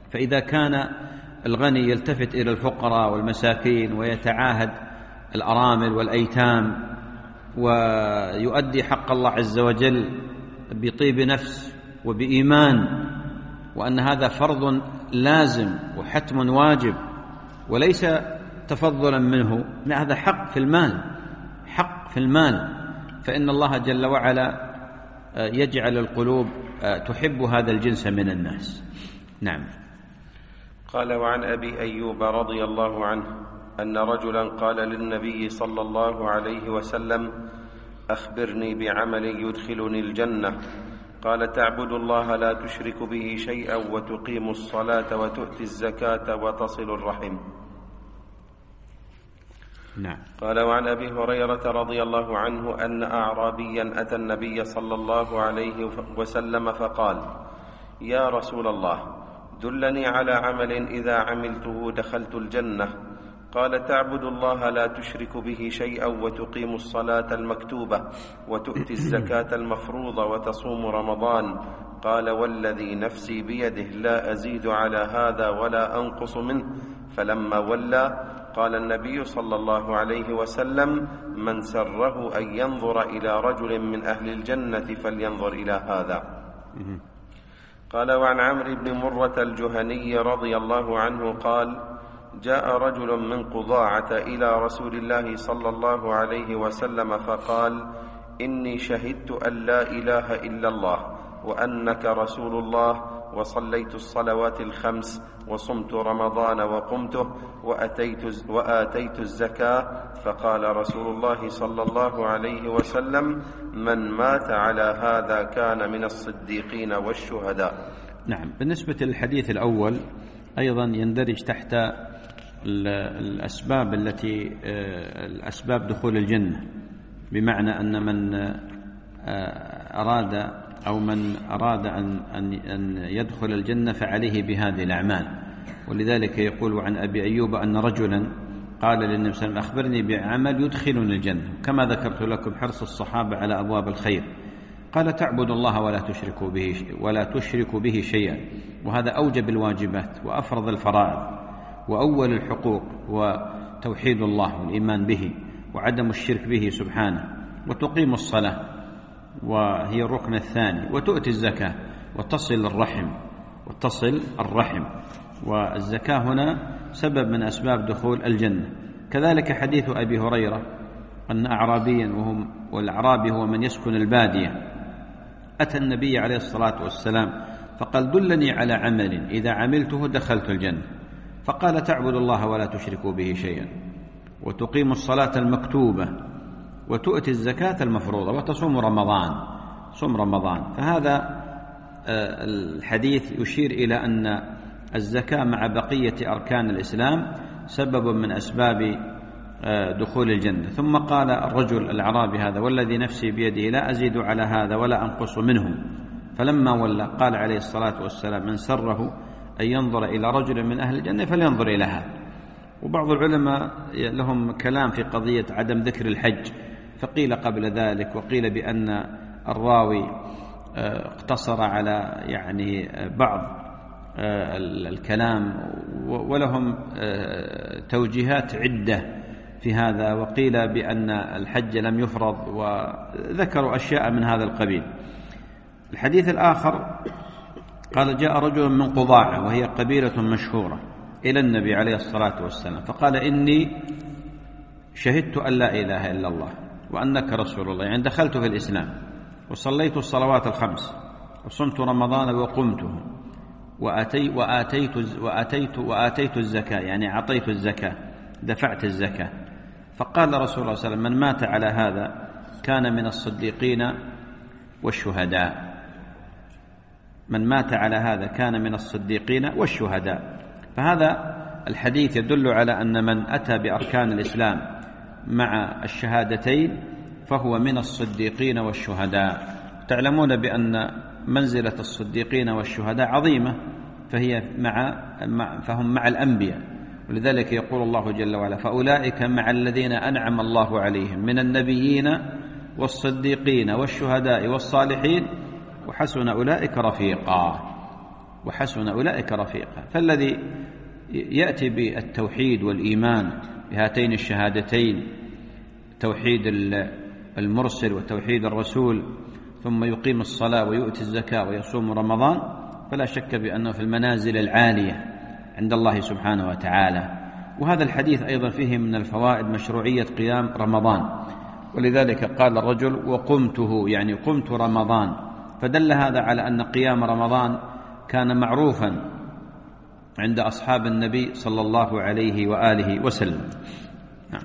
فإذا كان الغني يلتفت إلى الفقراء والمساكين ويتعاهد الأرامل والأيتام ويؤدي حق الله عز وجل بطيب نفس وبإيمان، وأن هذا فرض لازم وحتم واجب وليس تفضلا منه، لا، هذا حق في المال، حق في المال، فإن الله جل وعلا يجعل القلوب تحب هذا الجنس من الناس. نعم. قال: وعن أبي أيوب رضي الله عنه أن رجلا قال للنبي صلى الله عليه وسلم: أخبرني بعمل يدخلني الجنة. قال: تعبد الله لا تشرك به شيئا وتقيم الصلاة وتؤتي الزكاة وتصل الرحم. نعم. قال: وعن أبي هريرة رضي الله عنه أن أعرابيا أتى النبي صلى الله عليه وسلم فقال: يا رسول الله، دلني على عمل إذا عملته دخلت الجنة. قال: تعبد الله لا تشرك به شيئا وتقيم الصلاة المكتوبة وتؤتي الزكاة المفروضة وتصوم رمضان. قال: والذي نفسي بيده لا أزيد على هذا ولا أنقص منه. فلما ولى قال النبي صلى الله عليه وسلم: من سره أن ينظر إلى رجل من أهل الجنة فلينظر إلى هذا. قال: وعن عمرو بن مرة الجهني رضي الله عنه قال: جاء رجل من قضاعة إلى رسول الله صلى الله عليه وسلم فقال: إني شهدت أن لا إله إلا الله وأنك رسول الله، وصليت الصلوات الخمس وصمت رمضان وقمته وأتيت, وآتيت الزكاة. فقال رسول الله صلى الله عليه وسلم: من مات على هذا كان من الصديقين والشهداء. نعم. بالنسبة للحديث الأول أيضا يندرج تحت الأسباب التي الأسباب دخول الجنة، بمعنى أن من أراد أو من أراد أن أن يدخل الجنة فعليه بهذه الأعمال. ولذلك يقول عن أبي أيوب أن رجلا قال للنبي صلى الله عليه وسلم: أخبرني بعمل يدخلني الجنة، كما ذكرت لكم حرص الصحابة على أبواب الخير. قال: تعبد الله ولا تشرك به ولا تشرك به شيئا، وهذا أوجب الواجبات وأفرض الفرائض وأول الحقوق، وتوحيد الله والإيمان به وعدم الشرك به سبحانه، وتقيم الصلاة وهي الركن الثاني، وتؤتي الزكاة وتصل الرحم وتصل الرحم والزكاة هنا سبب من أسباب دخول الجنة. كذلك حديث أبي هريرة أن أعرابيا، وهم والأعرابي هو من يسكن البادية، أتى النبي عليه الصلاة والسلام فقال: دلني على عمل إذا عملته دخلت الجنة. فقال: تعبد الله ولا تشركوا به شيئا وتقيم الصلاة المكتوبة وتؤتي الزكاة المفروضة وتصوم رمضان. صوم رمضان. فهذا الحديث يشير إلى أن الزكاة مع بقية أركان الإسلام سبب من أسباب دخول الجنة. ثم قال الرجل الأعرابي هذا: والذي نفسي بيده لا أزيد على هذا ولا أنقص منه. فلما ولى قال عليه الصلاة والسلام: من سره أن ينظر إلى رجل من أهل الجنة فلينظر إلى هذا. وبعض العلماء لهم كلام في قضية عدم ذكر الحج، فقيل قبل ذلك، وقيل بأن الراوي اقتصر على يعني بعض الكلام، ولهم توجيهات عدة في هذا، وقيل بأن الحج لم يفرض، وذكروا أشياء من هذا القبيل. الحديث الآخر قال: جاء رجل من قضاعة، وهي قبيلة مشهورة، إلى النبي عليه الصلاة والسلام فقال: إني شهدت أن لا إله إلا الله وأنك رسول الله، يعني دخلت في الإسلام، وصليت الصلوات الخمس وصمت رمضان وقمته وآتي وآتيت وآتيت وآتيت الزكاة، يعني أعطيت الزكاة، دفعت الزكاة. فقال رسول الله صلى الله عليه وسلم: من مات على هذا كان من الصديقين والشهداء. من مات على هذا كان من الصديقين والشهداء. فهذا الحديث يدل على أن من أتى بأركان الإسلام مع الشهادتين فهو من الصديقين والشهداء. تعلمون بأن منزلة الصديقين والشهداء عظيمة، فهي مع فهم مع الأنبياء، ولذلك يقول الله جل وعلا: فأولئك مع الذين أنعم الله عليهم من النبيين والصديقين والشهداء والصالحين وحسن أولئك رفيقا. وحسن أولئك رفيقا. فالذي يأتي بالتوحيد والإيمان بهاتين الشهادتين، توحيد المرسل وتوحيد الرسول، ثم يقيم الصلاة ويؤتي الزكاة ويصوم رمضان، فلا شك بأنه في المنازل العالية عند الله سبحانه وتعالى. وهذا الحديث أيضا فيه من الفوائد مشروعية قيام رمضان، ولذلك قال الرجل وقمته، يعني قمت رمضان، فدل هذا على أن قيام رمضان كان معروفا عند أصحاب النبي صلى الله عليه وآله وسلم. نعم.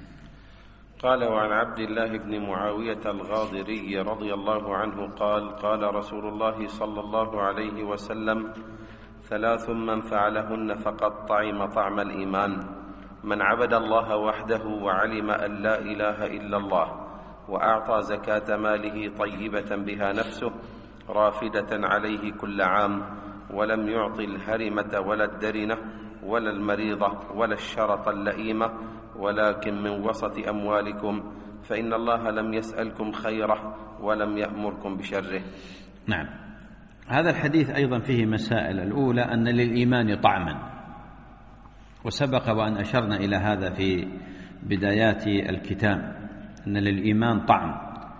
قال وعن عبد الله بن معاوية الغاضري رضي الله عنه قال قال رسول الله صلى الله عليه وسلم ثلاث من فعلهن فقد طعم طعم الإيمان: من عبد الله وحده وعلم أن لا إله إلا الله، وأعطى زكاة ماله طيبة بها نفسه رافدة عليه كل عام، ولم يعط الهرمة ولا الدرنة ولا المريضة ولا الشرط اللئيمة، ولكن من وسط أموالكم، فإن الله لم يسألكم خيره ولم يأمركم بشره. نعم. هذا الحديث أيضا فيه مسائل. الأولى أن للإيمان طعما، وسبق وأن أشرنا إلى هذا في بدايات الكتاب، أن للإيمان طعم،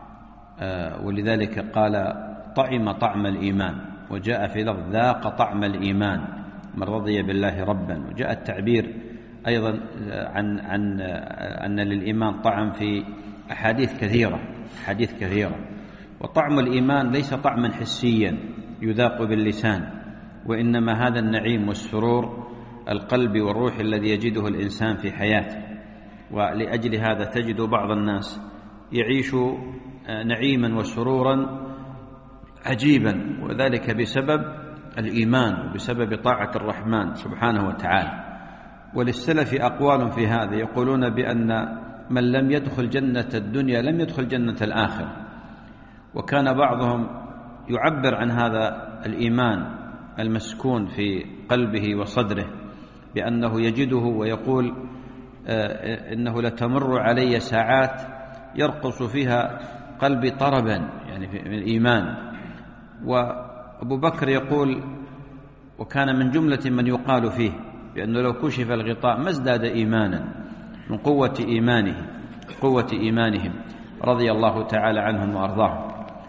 ولذلك قال طعم طعم الإيمان، وجاء في لفظ ذاق طعم الإيمان من رضي بالله ربا. وجاء التعبير أيضا عن عن أن للإيمان طعم في أحاديث كثيرة أحاديث كثيرة وطعم الإيمان ليس طعما حسيا يذاق باللسان، وإنما هذا النعيم والسرور القلبي والروح الذي يجده الإنسان في حياته. ولأجل هذا تجد بعض الناس يعيش نعيما وسرورا عجيبا، وذلك بسبب الإيمان وبسبب طاعة الرحمن سبحانه وتعالى. وللسلف أقوال في هذا، يقولون بأن من لم يدخل جنة الدنيا لم يدخل جنة الآخرة. وكان بعضهم يعبر عن هذا الإيمان المسكون في قلبه وصدره بأنه يجده ويقول إنه لتمر علي ساعات يرقص فيها قلبي طربا، يعني من الإيمان. وأبو بكر يقول وكان من جملة من يقال فيه بأنه لو كشف الغطاء ما ازداد إيمانا من قوة إيمانه قوة إيمانهم رضي الله تعالى عنهم وأرضاهم.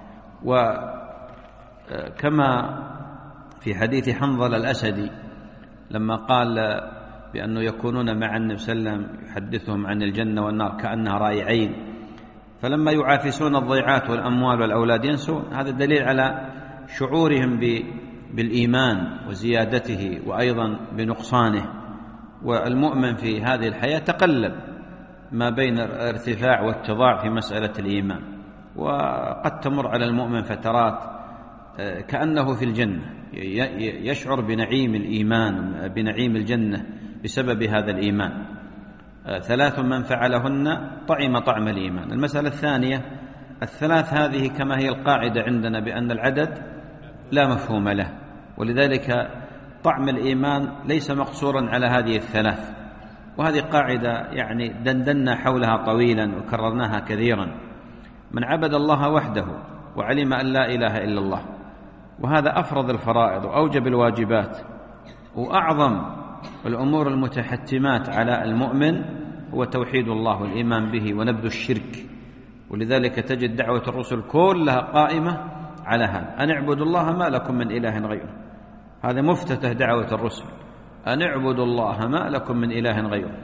وكما في حديث حنظل الأسدي لما قال بأنه يكونون مع النبي صلى الله عليه وسلم يحدثهم عن الجنة والنار كأنها رأي عين، فلما يعافسون الضيعات والأموال والأولاد ينسون. هذا دليل على شعورهم بالإيمان وزيادته وأيضا بنقصانه. والمؤمن في هذه الحياة تقلب ما بين ارتفاع واتضاع في مسألة الإيمان، وقد تمر على المؤمن فترات كأنه في الجنة، يشعر بنعيم الإيمان بنعيم الجنة بسبب هذا الإيمان. ثلاث من فعلهن طعم طعم الإيمان. المسألة الثانية، الثلاث هذه كما هي القاعدة عندنا بأن العدد لا مفهوم له، ولذلك طعم الإيمان ليس مقصورا على هذه الثلاث. وهذه قاعدة يعني دندنا حولها طويلا وكررناها كثيرا: من عبد الله وحده وعلم أن لا إله إلا الله. وهذا أفرض الفرائض وأوجب الواجبات، وأعظم الأمور المتحتمات على المؤمن هو توحيد الله والإيمان به ونبذ الشرك. ولذلك تجد دعوة الرسل كلها قائمة على هذا: أن اعبدوا الله ما لكم من إله غيره. هذا مفتتح دعوة الرسل: أن اعبدوا الله ما لكم من إله غيره.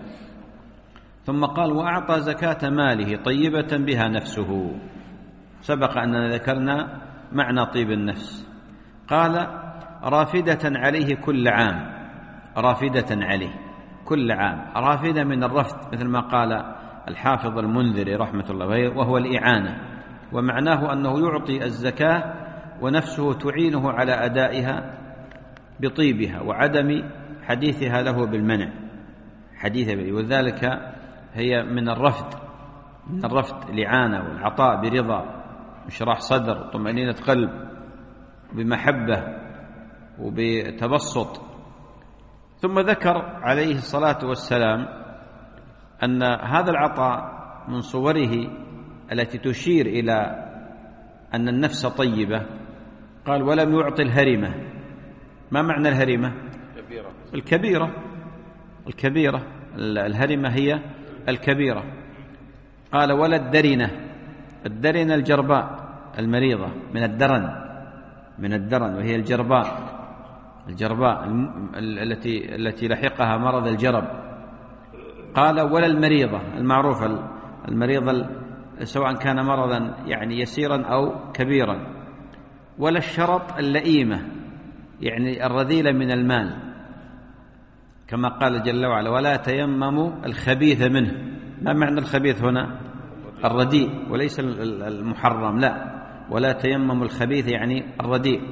ثم قال: وأعطى زكاة ماله طيبة بها نفسه. سبق أننا ذكرنا معنى طيب النفس. قال: رافدة عليه كل عام. رافدة عليه كل عام. رافدة من الرفد، مثل ما قال الحافظ المنذري رحمة الله، وهو الإعانة، ومعناه أنه يعطي الزكاة ونفسه تعينه على أدائها بطيبها وعدم حديثها له بالمنع حديث. وذلك هي من الرفد من الرفد الإعانة والعطاء برضا وشراح صدر وطمأنينة قلب وبمحبة وبتبسط. ثم ذكر عليه الصلاة والسلام أن هذا العطاء من صوره التي تشير إلى أن النفس طيبة. قال: ولم يعطي الهرمة. ما معنى الهرمة؟ كبيرة. الكبيرة. الكبيرة الهرمة هي الكبيرة. قال ولا الدرنة. الدرنة الجرباء المريضة، من الدرن، من الدرن، وهي الجرباء، الجرباء التي التي لحقها مرض الجرب. قال ولا المريضة المعروفة، المريضة سواء كان مرضا يعني يسيرا أو كبيرا. ولا الشرط اللئيمة، يعني الرذيلة من المال، كما قال جل وعلا ولا تيمموا الخبيث منه. ما معنى الخبيث هنا؟ الرديء وليس المحرم، لا، ولا تيمموا الخبيث يعني الرديء،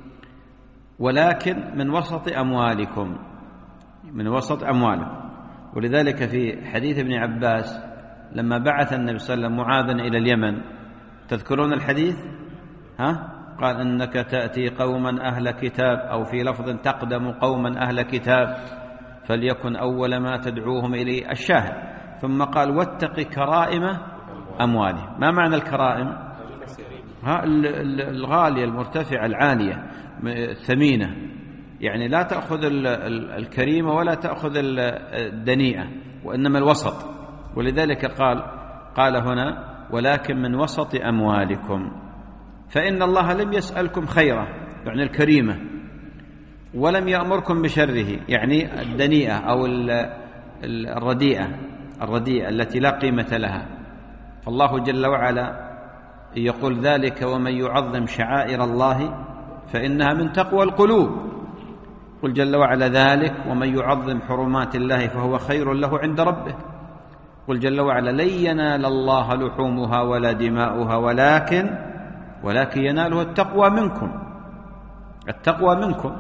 ولكن من وسط أموالكم، من وسط أموالكم. ولذلك في حديث ابن عباس لما بعث النبي صلى الله عليه وسلم معاذا إلى اليمن، تذكرون الحديث؟ ها؟ قال إنك تأتي قوما أهل كتاب، أو في لفظ تقدم قوما أهل كتاب فليكن أول ما تدعوهم إليه الشاهد. ثم قال واتق كرائم أموالهم. ما معنى الكرائم؟ ها الغالية المرتفعة العالية الثمينة، يعني لا تأخذ الكريمة ولا تأخذ الدنيئة، وإنما الوسط. ولذلك قال قال هنا ولكن من وسط أموالكم، فإن الله لم يسألكم خيره يعني الكريمة، ولم يأمركم بشره يعني الدنيئة أو الرديئة الرديئة التي لا قيمة لها. فالله جل وعلا يقول ذلك ومن يعظم شعائر الله فإنها من تقوى القلوب. قل جل وعلا ذلك ومن يعظم حرمات الله فهو خير له عند ربه. قل جل وعلا لن ينال الله لحومها ولا دماؤها ولكن ولكن يناله التقوى منكم، التقوى منكم.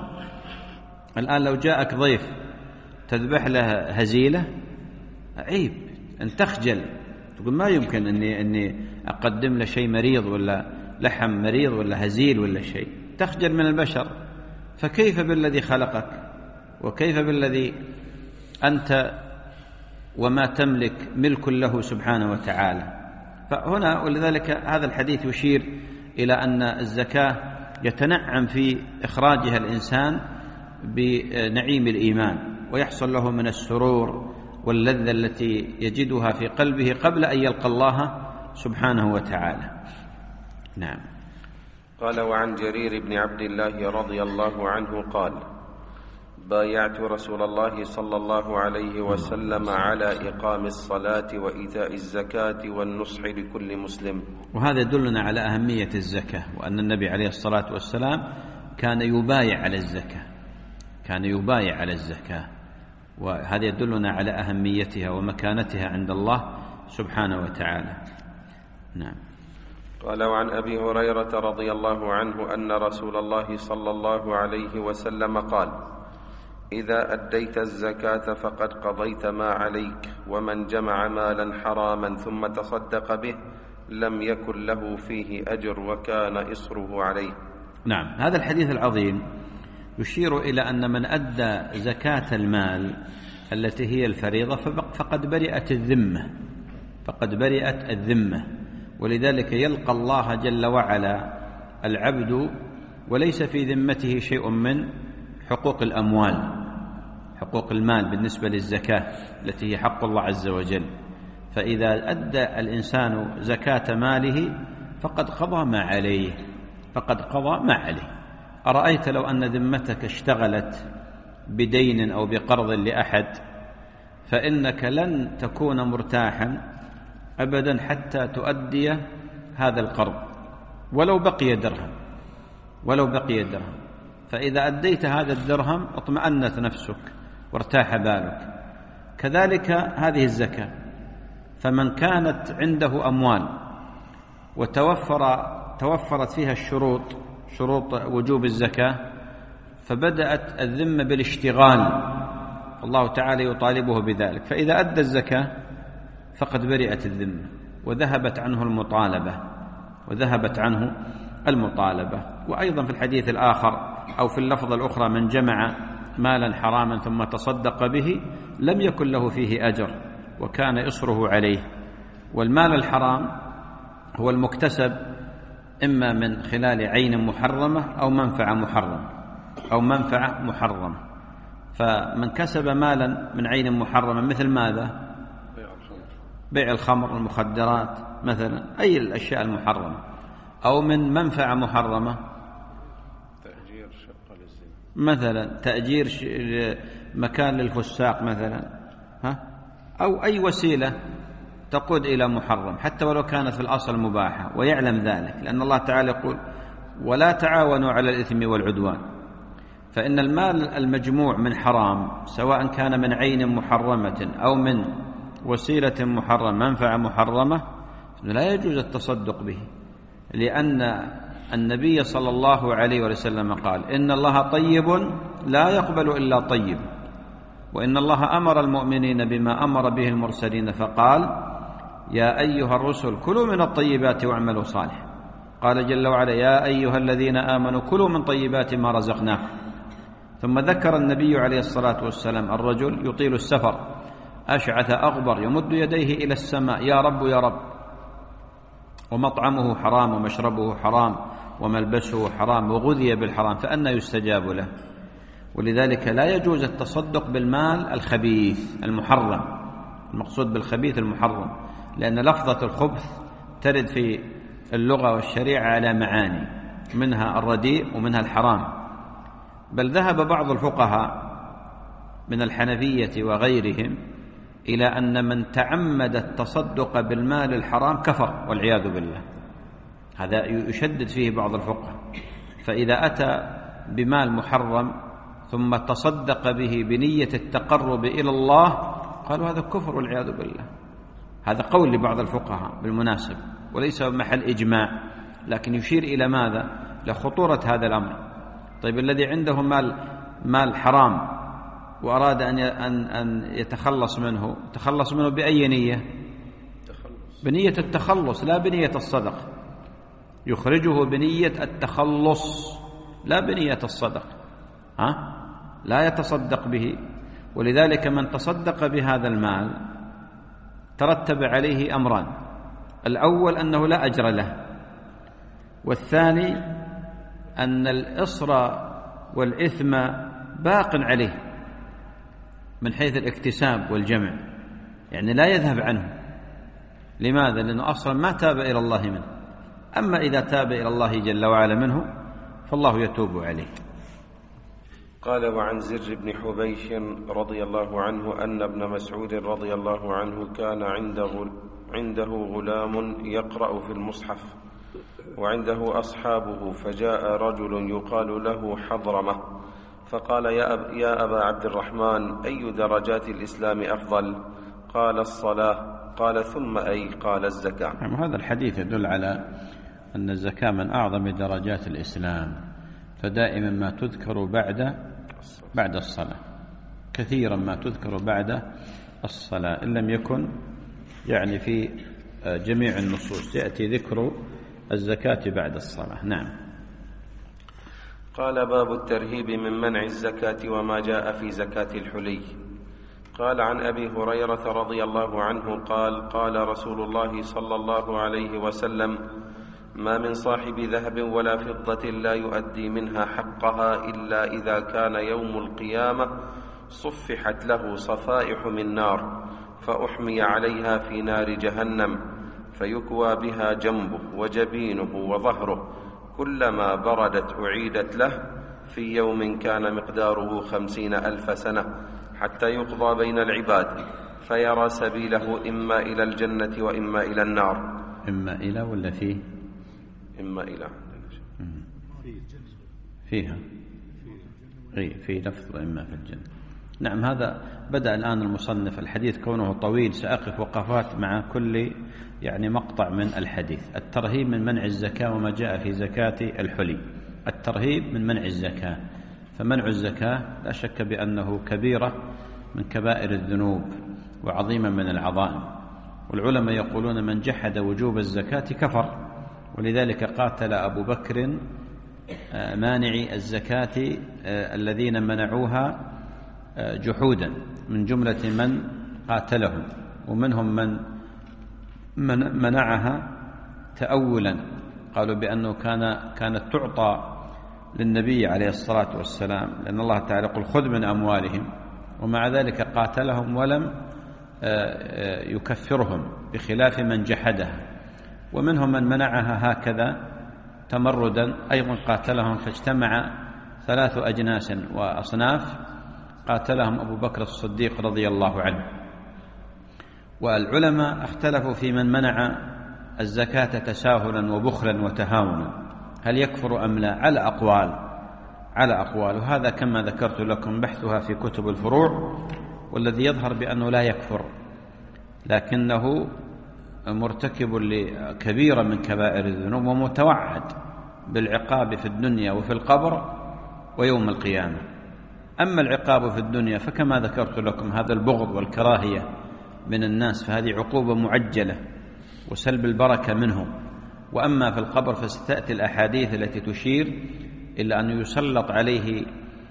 الآن لو جاءك ضيف تذبح له هزيلة، عيب أن تخجل، تقول ما يمكن أني, أني أقدم له شيء مريض ولا لحم مريض ولا هزيل ولا شيء، تخجل من البشر، فكيف بالذي خلقك، وكيف بالذي أنت وما تملك ملك له سبحانه وتعالى. فهنا ولذلك هذا الحديث يشير إلى أن الزكاة يتنعم في إخراجها الإنسان بنعيم الإيمان، ويحصل له من السرور واللذة التي يجدها في قلبه قبل أن يلقى الله سبحانه وتعالى. نعم. قال وعن جرير بن عبد الله رضي الله عنه قال بايعت رسول الله صلى الله عليه وسلم على إقام الصلاة وإيتاء الزكاة والنصح لكل مسلم. وهذا يدلنا على أهمية الزكاة، وأن النبي عليه الصلاة والسلام كان يبايع على الزكاة، كان يبايع على الزكاة، وهذا يدلنا على أهميتها ومكانتها عند الله سبحانه وتعالى. نعم. قال وعن أبي هريرة رضي الله عنه أن رسول الله صلى الله عليه وسلم قال إذا أديت الزكاة فقد قضيت ما عليك، ومن جمع مالا حراما ثم تصدق به لم يكن له فيه أجر وكان إصره عليه. نعم. هذا الحديث العظيم يشير إلى أن من أدى زكاة المال التي هي الفريضة فقد برئت الذمة، فقد برئت الذمة. ولذلك يلقى الله جل وعلا العبد وليس في ذمته شيء من حقوق الأموال، حقوق المال بالنسبة للزكاة التي هي حق الله عز وجل. فإذا أدى الإنسان زكاة ماله فقد قضى ما عليه، فقد قضى ما عليه. أرأيت لو أن ذمتك اشتغلت بدين أو بقرض لأحد فإنك لن تكون مرتاحا أبدا حتى تؤدي هذا القرض ولو بقي درهم، ولو بقي درهم. فإذا أديت هذا الدرهم اطمأنت نفسك وارتاح بالك. كذلك هذه الزكاة، فمن كانت عنده أموال وتوفر توفرت فيها الشروط، شروط وجوب الزكاة، فبدأت الذمة بالاشتغال، الله تعالى يطالبه بذلك. فإذا أدى الزكاة فقد برئت الذمة وذهبت عنه المطالبة، وذهبت عنه المطالبة. وأيضا في الحديث الآخر أو في اللفظة الأخرى من جمع مالا حراما ثم تصدق به لم يكن له فيه أجر وكان إصره عليه. والمال الحرام هو المكتسب إما من خلال عين محرمة أو منفعة محرمة، أو منفعة محرمة. فمن كسب مالا من عين محرمة مثل ماذا؟ بيع الخمر والمخدرات مثلا، أي الأشياء المحرمة، أو من منفعة محرمة تأجير شقة للزنا مثلا، تأجير مكان للفساق مثلا، ها؟ أو أي وسيلة تقود إلى محرم حتى ولو كانت في الأصل مباحة ويعلم ذلك، لأن الله تعالى يقول ولا تعاونوا على الإثم والعدوان. فإن المال المجموع من حرام سواء كان من عين محرمة أو من وسيلة محرمة منفعة محرمة لا يجوز التصدق به، لأن النبي صلى الله عليه وسلم قال إن الله طيب لا يقبل إلا طيب، وإن الله أمر المؤمنين بما أمر به المرسلين فقال يا أيها الرسل كلوا من الطيبات واعملوا صالحا. قال جل وعلا يا أيها الذين آمنوا كلوا من طيبات ما رزقناكم. ثم ذكر النبي عليه الصلاة والسلام الرجل يطيل السفر أشعث أغبر يمد يديه إلى السماء يا رب يا رب، ومطعمه حرام ومشربه حرام وملبسه حرام وغذي بالحرام، فأنى يستجاب له؟ ولذلك لا يجوز التصدق بالمال الخبيث المحرم، المقصود بالخبيث المحرم، لأن لفظة الخبث ترد في اللغة والشريعة على معاني، منها الرديء ومنها الحرام. بل ذهب بعض الفقهاء من الحنفية وغيرهم إلى أن من تعمد التصدق بالمال الحرام كفر والعياذ بالله. هذا يشدد فيه بعض الفقهاء. فإذا أتى بمال محرم ثم تصدق به بنية التقرب إلى الله قالوا هذا كفر والعياذ بالله. هذا قول لبعض الفقهاء بالمناسب وليس محل إجماع، لكن يشير إلى ماذا؟ لخطورة هذا الأمر. طيب الذي عنده مال مال حرام وأراد أن أن يتخلص منه، تخلص منه بأي نية؟ بنية التخلص لا بنية الصدق. يخرجه بنية التخلص لا بنية الصدق، ها؟ لا يتصدق به. ولذلك من تصدق بهذا المال ترتب عليه أمران: الأول أنه لا أجر له، والثاني أن الإصر والإثم باق عليه من حيث الاكتساب والجمع، يعني لا يذهب عنه. لماذا؟ لأنه أصلا ما تاب إلى الله منه. أما إذا تاب إلى الله جل وعلا منه فالله يتوب عليه. قال وعن زر بن حبيش رضي الله عنه أن ابن مسعود رضي الله عنه كان عنده عنده غلام يقرأ في المصحف وعنده أصحابه، فجاء رجل يقال له حضرمة فقال يا, أب يا أبا عبد الرحمن أي درجات الإسلام أفضل؟ قال الصلاة. قال ثم أي؟ قال الزكاة. هذا الحديث يدل على أن الزكاة من أعظم درجات الإسلام، فدائما ما تذكر بعد بعد الصلاة، كثيرا ما تذكر بعد الصلاة، إن لم يكن يعني في جميع النصوص يأتي ذكر الزكاة بعد الصلاة. نعم. قال باب الترهيب من منع الزكاة وما جاء في زكاة الحلي. قال عن أبي هريرة رضي الله عنه قال قال رسول الله صلى الله عليه وسلم ما من صاحب ذهب ولا فضة لا يؤدي منها حقها إلا إذا كان يوم القيامة صفحت له صفائح من نار فأحمي عليها في نار جهنم فيكوى بها جنبه وجبينه وظهره، كلما بردت أعيدت له في يوم كان مقداره خمسين ألف سنة حتى يقضى بين العباد فيرى سبيله إما إلى الجنة وإما إلى النار. إما إلى ولا فيه؟ إما إلى فيها أي في لفظ وإما في الجنة. نعم. هذا بدأ الآن المصنف الحديث كونه طويل، سأقف وقفات مع كل يعني مقطع من الحديث. الترهيب من منع الزكاة وما جاء في زكاة الحلي. الترهيب من منع الزكاة، فمنع الزكاة لا شك بأنه كبيرة من كبائر الذنوب وعظيمة من العظائم، والعلماء يقولون من جحد وجوب الزكاة كفر. ولذلك قاتل أبو بكر مانعي الزكاة الذين منعوها جحودا، من جملة من قاتلهم، ومنهم من منعها تأولا، قالوا بأنه كان كانت تعطى للنبي عليه الصلاة والسلام، لأن الله تعالى يقول خذ من أموالهم، ومع ذلك قاتلهم ولم يكفرهم بخلاف من جحدها. ومنهم من منعها هكذا تمردا أيضا قاتلهم، فاجتمع ثلاث أجناس وأصناف قاتلهم أبو بكر الصديق رضي الله عنه. والعلماء اختلفوا في من منع الزكاة تساهلا وبخلا وتهاونا، هل يكفر أم لا؟ على أقوال على أقوال وهذا كما ذكرت لكم بحثها في كتب الفروع، والذي يظهر بأنه لا يكفر، لكنه مرتكب لكبيرة من كبائر الذنوب ومتوعد بالعقاب في الدنيا وفي القبر ويوم القيامة. أما العقاب في الدنيا فكما ذكرت لكم هذا البغض والكراهية من الناس، فهذه عقوبة معجلة وسلب البركة منهم. وأما في القبر فستأتي الأحاديث التي تشير إلى أن يسلط عليه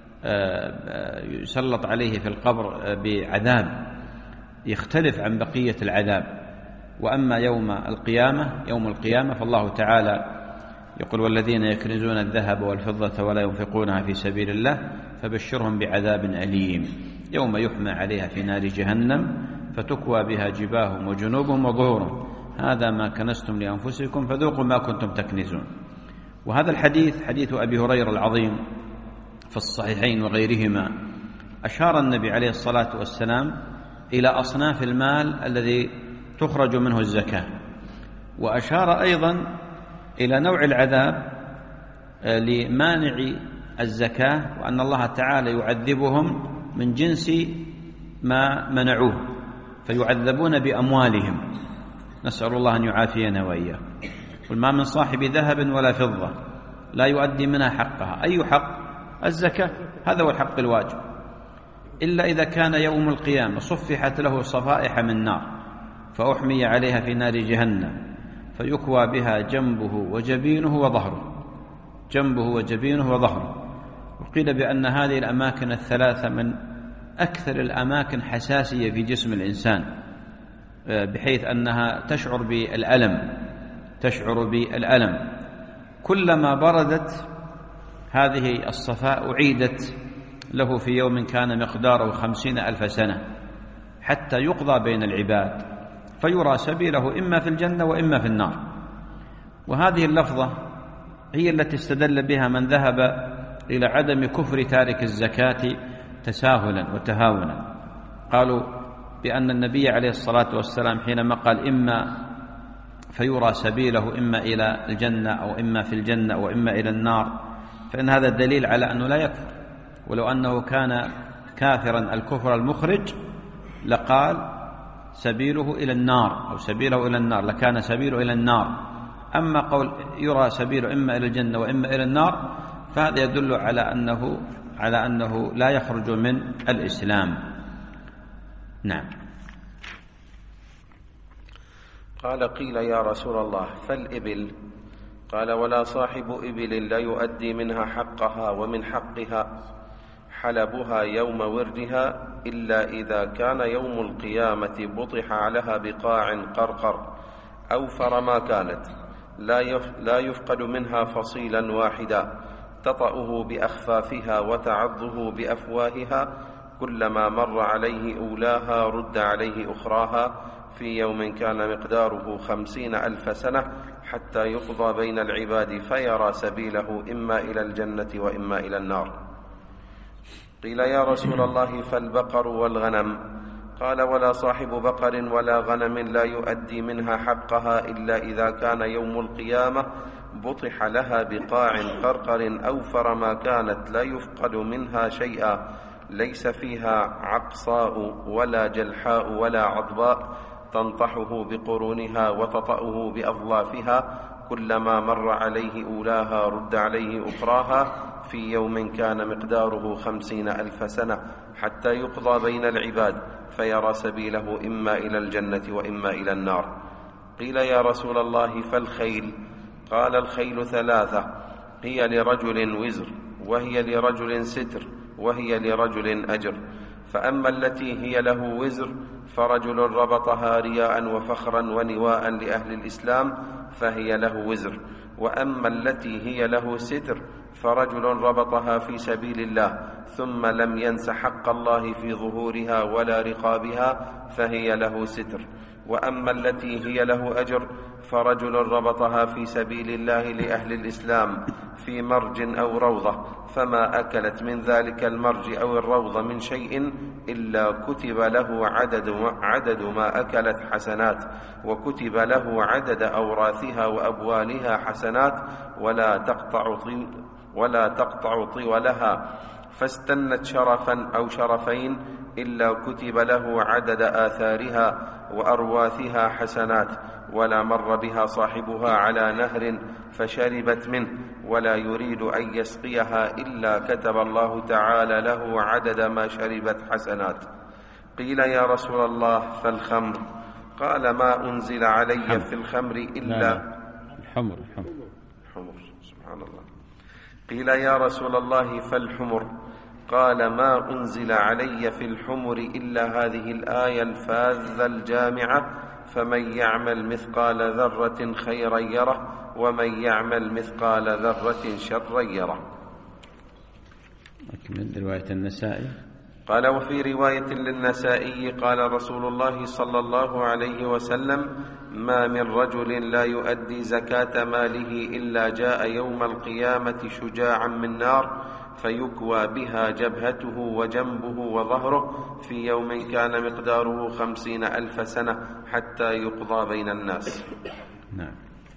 يسلط عليه في القبر بعذاب يختلف عن بقية العذاب. وأما يوم القيامة يوم القيامة فالله تعالى يقول والذين يكنزون الذهب والفضة ولا ينفقونها في سبيل الله فبشرهم بعذاب أليم يوم يحمى عليها في نار جهنم فتكوى بها جباههم وجنوبهم وظهورهم هذا ما كنزتم لأنفسكم فذوقوا ما كنتم تكنزون. وهذا الحديث حديث أبي هريرة العظيم في الصحيحين وغيرهما أشار النبي عليه الصلاة والسلام إلى أصناف المال الذي تخرج منه الزكاة، وأشار أيضا إلى نوع العذاب لمانع الزكاة، وأن الله تعالى يعذبهم من جنس ما منعوه فيعذبون بأموالهم، نسأل الله أن يعافينا وإياهم. وما من صاحب ذهب ولا فضة لا يؤدي منها حقها، أي حق؟ الزكاة، هذا هو الحق الواجب، إلا إذا كان يوم القيامة صفحت له صفائح من نار فأحمي عليها في نار جهنم فيكوى بها جنبه وجبينه وظهره جنبه وجبينه وظهره. وقيل بأن هذه الأماكن الثلاثة من أكثر الأماكن حساسية في جسم الإنسان، بحيث أنها تشعر بالألم تشعر بالألم كلما بردت هذه الصفاء أعيدت له في يوم كان مقداره خمسين ألف سنة حتى يقضى بين العباد فيرى سبيله إما في الجنة وإما في النار. وهذه اللفظة هي التي استدل بها من ذهب إلى عدم كفر تارك الزكاة تساهلا وتهاونا، قالوا بأن النبي عليه الصلاة والسلام حينما قال إما فيرى سبيله إما إلى الجنة أو إما في الجنة أو إما إلى النار، فإن هذا الدليل على أنه لا يكفر. ولو أنه كان كافرا الكفر المخرج لقال سبيله إلى النار أو سبيله إلى النار لكان سبيله إلى النار. أما قول يرى سبيله إما إلى الجنة وإما إلى النار فهذا يدل على أنه على أنه لا يخرج من الإسلام. نعم. قال قيل يا رسول الله فالإبل؟ قال ولا صاحب إبل لا يؤدي منها حقها ومن حقها حلبها يوم وردها إلا إذا كان يوم القيامة بطح عليها بقاع قرقر أوفر ما كانت لا يفقد منها فصيلا واحدا تطأه بأخفافها وتعضه بأفواهها كلما مر عليه أولاها رد عليه أخراها في يوم كان مقداره خمسين ألف سنة حتى يقضى بين العباد فيرى سبيله إما إلى الجنة وإما إلى النار. قيل يا رسول الله فالبقر والغنم؟ قال ولا صاحب بقر ولا غنم لا يؤدي منها حقها إلا إذا كان يوم القيامة بطح لها بقاع قرقر أوفر ما كانت لا يفقد منها شيئا ليس فيها عقصاء ولا جلحاء ولا عضباء تنطحه بقرونها وتطأه بأظلافها كلما مر عليه أولاها رد عليه أخراها في يوم كان مقداره خمسين ألف سنة حتى يقضى بين العباد فيرى سبيله إما إلى الجنة وإما إلى النار. قيل يا رسول الله فالخيل؟ قال الخيل ثلاثة، هي لرجل وزر وهي لرجل ستر وهي لرجل أجر، فأما التي هي له وزر فرجل ربطها رياء وفخرا ونواء لأهل الإسلام فهي له وزر، وأما التي هي له ستر فرجل ربطها في سبيل الله ثم لم ينس حق الله في ظهورها ولا رقابها فهي له ستر. وأما التي هي له أجر فرجل ربطها في سبيل الله لأهل الإسلام في مرج أو روضة فما أكلت من ذلك المرج أو الروضة من شيء إلا كتب له عدد, عدد ما أكلت حسنات، وكتب له عدد أوراثها وأبوالها حسنات، ولا تقطع طي ولا تقطع طولها فاستنت شرفا أو شرفين إلا كتب له عدد آثارها وأرواثها حسنات، ولا مر بها صاحبها على نهر فشربت منه ولا يريد أن يسقيها إلا كتب الله تعالى له عدد ما شربت حسنات. قيل يا رسول الله فالخمر؟ قال ما أنزل علي في الخمر إلا لا لا. الحمر الحمر حمر سبحان الله. قيل يا رسول الله فالحمر؟ قال ما أنزل علي في الحمر إلا هذه الآية الفاذة الجامعة فمن يعمل مثقال ذرة خيرا يره ومن يعمل مثقال ذرة شرا يره. أكمل رواية النسائي. قال وفي رواية للنسائي قال رسول الله صلى الله عليه وسلم ما من رجل لا يؤدي زكاة ماله إلا جاء يوم القيامة شجاعا من نار فيكوى بها جبهته وجنبه وظهره في يوم كان مقداره خمسين ألف سنة حتى يقضى بين الناس. نعم.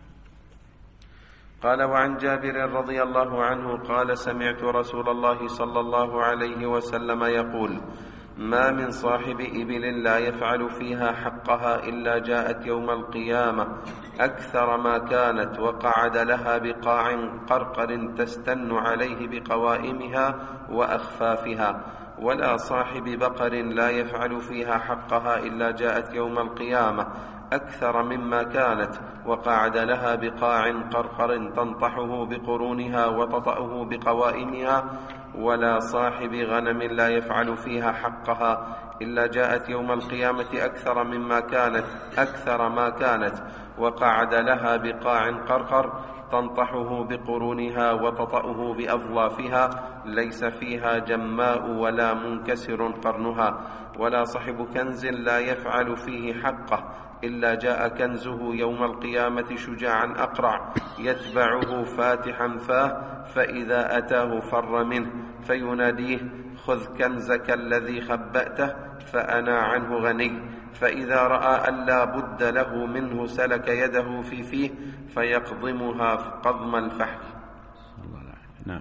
قال وعن جابر رضي الله عنه قال سمعت رسول الله صلى الله عليه وسلم يقول ما من صاحب إبل لا يفعل فيها حقها إلا جاءت يوم القيامة أكثر ما كانت وقعد لها بقاع قرقر تستن عليه بقوائمها وأخفافها، ولا صاحب بقر لا يفعل فيها حقها إلا جاءت يوم القيامة أكثر مما كانت وقعد لها بقاع قرقر تنطحه بقرونها وتطأه بقوائمها، ولا صاحب غنم لا يفعل فيها حقها إلا جاءت يوم القيامة أكثر مما كانت أكثر ما كانت وقعد لها بقاع قرقر تنطحه بقرونها وتطأه بأظلافها ليس فيها جماء ولا منكسر قرنها، ولا صاحب كنز لا يفعل فيه حقه إلا جاء كنزه يوم القيامة شجاعا أقرع يتبعه فاتحا فاه فإذا أتاه فر منه فيناديه خذ كنزك الذي خبأته فأنا عنه غني، فإذا رأى أن لا بد له منه سلك يده في فيه فيقضمها قضم الفحل. نعم.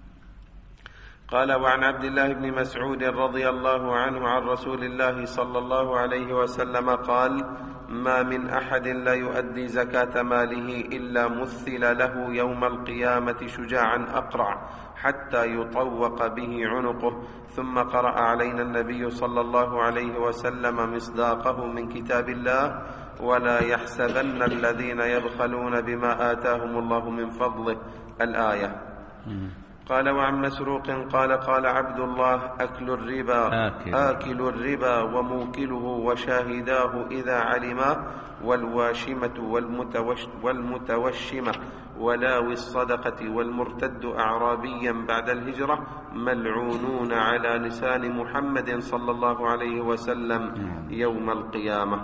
قال وعن عبد الله بن مسعود رضي الله عنه عن رسول الله صلى الله عليه وسلم قال ما من أحد لا يؤدي زكاة ماله إلا مثل له يوم القيامة شجاعا أقرع حتى يطوق به عنقه. ثم قرأ علينا النبي صلى الله عليه وسلم مصداقه من كتاب الله ولا يحسبن الذين يبخلون بما آتاهم الله من فضله الآية. قال وعن مسروق قال قال عبد الله أكل الربا آكل, آكل الربا وموكله وشاهداه إذا علما والواشمة والمتوش والمتوشمة ولاوي الصدقة والمرتد أعرابيا بعد الهجرة ملعونون على لسان محمد صلى الله عليه وسلم يوم القيامة.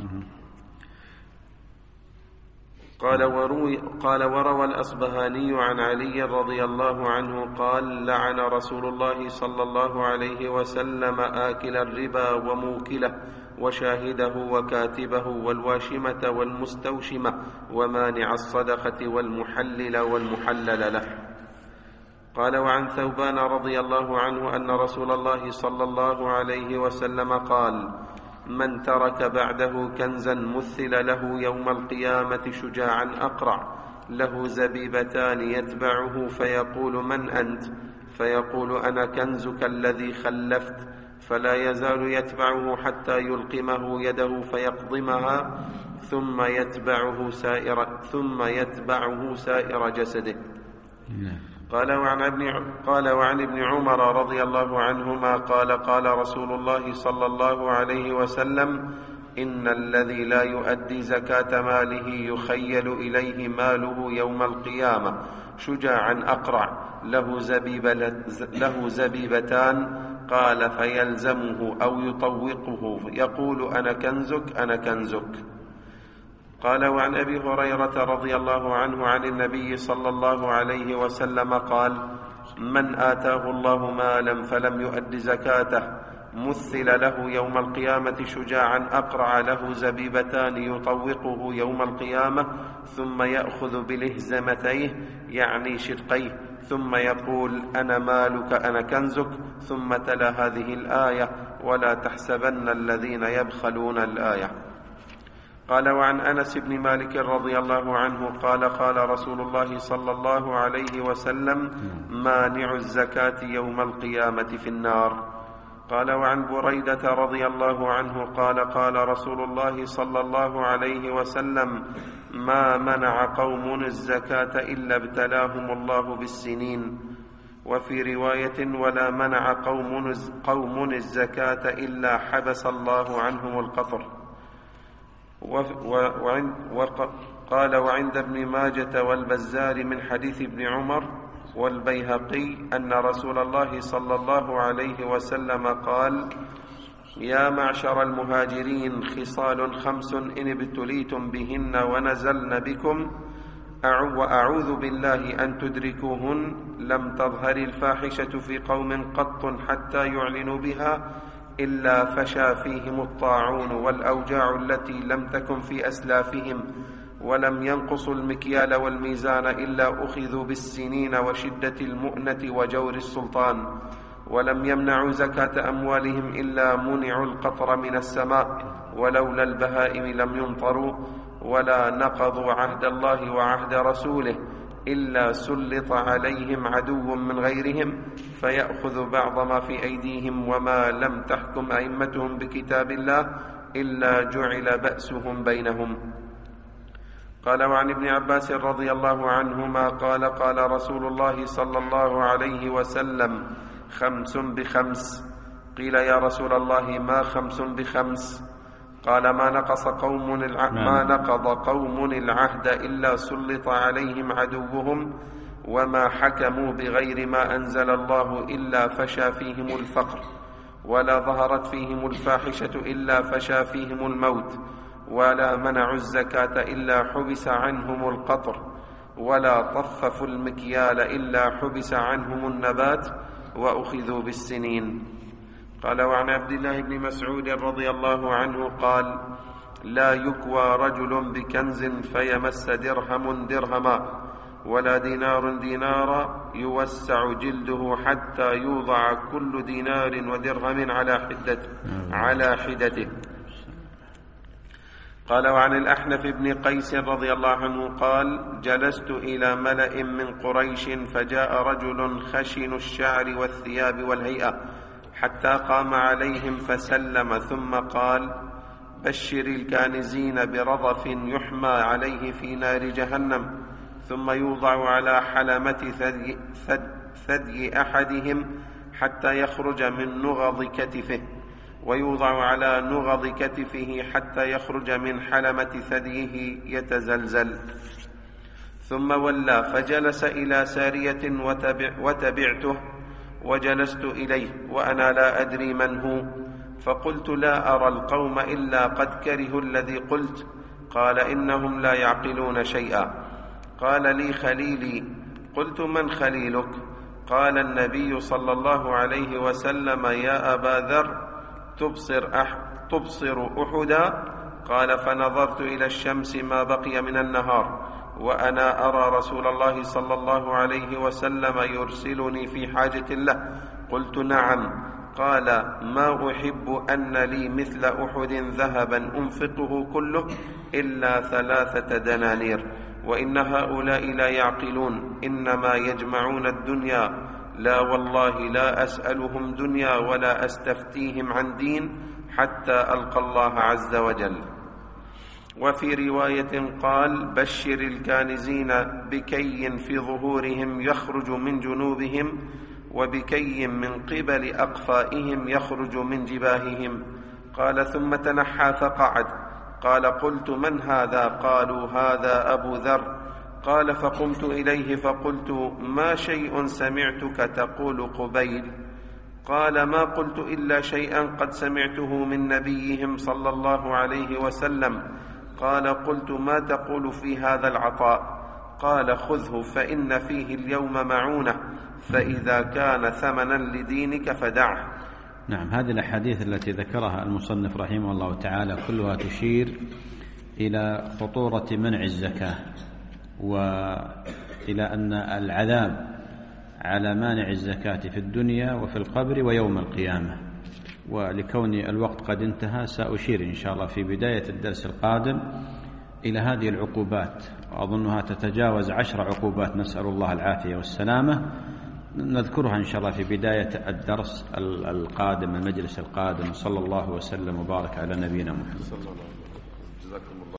قال وروي قال وروى الأصبهاني عن علي رضي الله عنه قال لعن رسول الله صلى الله عليه وسلم آكل الربا وموكله وشاهده وكاتبه والواشمة والمستوشمة ومانع الصدقة والمحلل والمحلل له. قال وعن ثوبان رضي الله عنه أن رسول الله صلى الله عليه وسلم قال من ترك بعده كنزا مثل له يوم القيامة شجاعا أقرع له زبيبتان يتبعه فيقول من أنت؟ فيقول أنا كنزك الذي خلفت، فلا يزال يتبعه حتى يلقمه يده فيقضمها ثم يتبعه سائر ثم يتبعه سائر جسده. قال وعن ابن قال وعن ابن عمر رضي الله عنهما قال قال رسول الله صلى الله عليه وسلم إن الذي لا يؤدي زكاة ماله يخيل إليه ماله يوم القيامة شجاعا أقرع له, زبيب له زبيبتان. قال فيلزمه أو يطوقه يقول أنا كنزك أنا كنزك. قال وعن أبي هريرة رضي الله عنه عن النبي صلى الله عليه وسلم قال من آتاه الله مالا فلم يؤد زكاته مثل له يوم القيامة شجاعا أقرع له زبيبتان يطوقه يوم القيامة ثم يأخذ بلهزمتيه يعني شدقيه ثم يقول أنا مالك أنا كنزك. ثم تلا هذه الآية ولا تحسبن الذين يبخلون الآية. قال وعن أنس بن مالك رضي الله عنه قال قال رسول الله صلى الله عليه وسلم مانع الزكاة يوم القيامة في النار. قال وعن بريدة رضي الله عنه قال قال رسول الله صلى الله عليه وسلم ما منع قوم الزكاة إلا ابتلاهم الله بالسنين. وفي رواية ولا منع قوم, قوم الزكاة إلا حبس الله عنهم القطر. وقال وعند ابن ماجة والبزار من حديث ابن عمر والبيهقي أن رسول الله صلى الله عليه وسلم قال يا معشر المهاجرين خصال خمس إن ابتليتم بهن ونزلن بكم وأعوذ بالله أن تدركوهن لم تظهر الفاحشة في قوم قط حتى يعلنوا بها إلا فشى فيهم الطاعون والأوجاع التي لم تكن في أسلافهم ولم ينقصوا المكيال والميزان إلا أخذوا بالسنين وشدة المؤنة وجور السلطان ولم يمنعوا زكاة أموالهم إلا منعوا القطر من السماء ولولا البهائم لم يمطروا ولا نقضوا عهد الله وعهد رسوله إلا سلط عليهم عدو من غيرهم فيأخذ بعض ما في أيديهم وما لم تحكم أئمتهم بكتاب الله إلا جعل بأسهم بينهم. قال وعن ابن عباس رضي الله عنهما قال قال رسول الله صلى الله عليه وسلم خمس بخمس. قيل يا رسول الله ما خمس بخمس؟ قال ما نقص قوم الع... ما نقض قوم العهد إلا سلط عليهم عدوهم وما حكموا بغير ما أنزل الله إلا فشى فيهم الفقر ولا ظهرت فيهم الفاحشة إلا فشى فيهم الموت ولا منعوا الزكاة إلا حبس عنهم القطر ولا طففوا المكيال إلا حبس عنهم النبات وأخذوا بالسنين. قال وعن عبد الله بن مسعود رضي الله عنه قال لا يكوى رجل بكنز فيمس درهم درهما ولا دينار دينارا يوسع جلده حتى يوضع كل دينار ودرهم على حدته على حدته. قال وعن الأحنف بن قيس رضي الله عنه قال جلست إلى ملأ من قريش فجاء رجل خشن الشعر والثياب والهيئة حتى قام عليهم فسلم ثم قال بشر الكانزين برضف يحمى عليه في نار جهنم ثم يوضع على حلمة ثدي, ثدي أحدهم حتى يخرج من نغض كتفه ويوضع على نغض كتفه حتى يخرج من حلمة ثديه يتزلزل. ثم ولى فجلس إلى سارية وتبع وتبعته وجلست إليه وأنا لا أدري من هو فقلت لا أرى القوم إلا قد كرهوا الذي قلت. قال إنهم لا يعقلون شيئا. قال لي خليلي. قلت من خليلك؟ قال النبي صلى الله عليه وسلم يا أبا ذر تبصر, أح تبصر أحدا؟ قال فنظرت إلى الشمس ما بقي من النهار وأنا أرى رسول الله صلى الله عليه وسلم يرسلني في حاجة له. قلت نعم. قال ما أحب أن لي مثل أحد ذهبا أنفقه كله إلا ثلاثة دنانير وإن هؤلاء لا يعقلون إنما يجمعون الدنيا لا والله لا أسألهم دنيا ولا أستفتيهم عن دين حتى ألقى الله عز وجل. وفي رواية قال بشر الكانزين بكي في ظهورهم يخرج من جنوبهم وبكي من قبل أقفائهم يخرج من جباههم. قال ثم تنحى فقعد. قال قلت من هذا؟ قالوا هذا أبو ذر. قال فقمت إليه فقلت ما شيء سمعتك تقول قبيل؟ قال ما قلت إلا شيئا قد سمعته من نبيهم صلى الله عليه وسلم. قال قلت ما تقول في هذا العطاء؟ قال خذه فإن فيه اليوم معونة، فإذا كان ثمنا لدينك فدعه. نعم، هذه الأحاديث التي ذكرها المصنف رحمه الله تعالى كلها تشير إلى خطورة منع الزكاة، وإلى أن العذاب على مانع الزكاة في الدنيا وفي القبر ويوم القيامة. ولكون الوقت قد انتهى سأشير إن شاء الله في بداية الدرس القادم إلى هذه العقوبات، وأظنها تتجاوز عشر عقوبات، نسأل الله العافية والسلامة، نذكرها إن شاء الله في بداية الدرس القادم، المجلس القادم. صلى الله وسلم وبارك على نبينا محمد.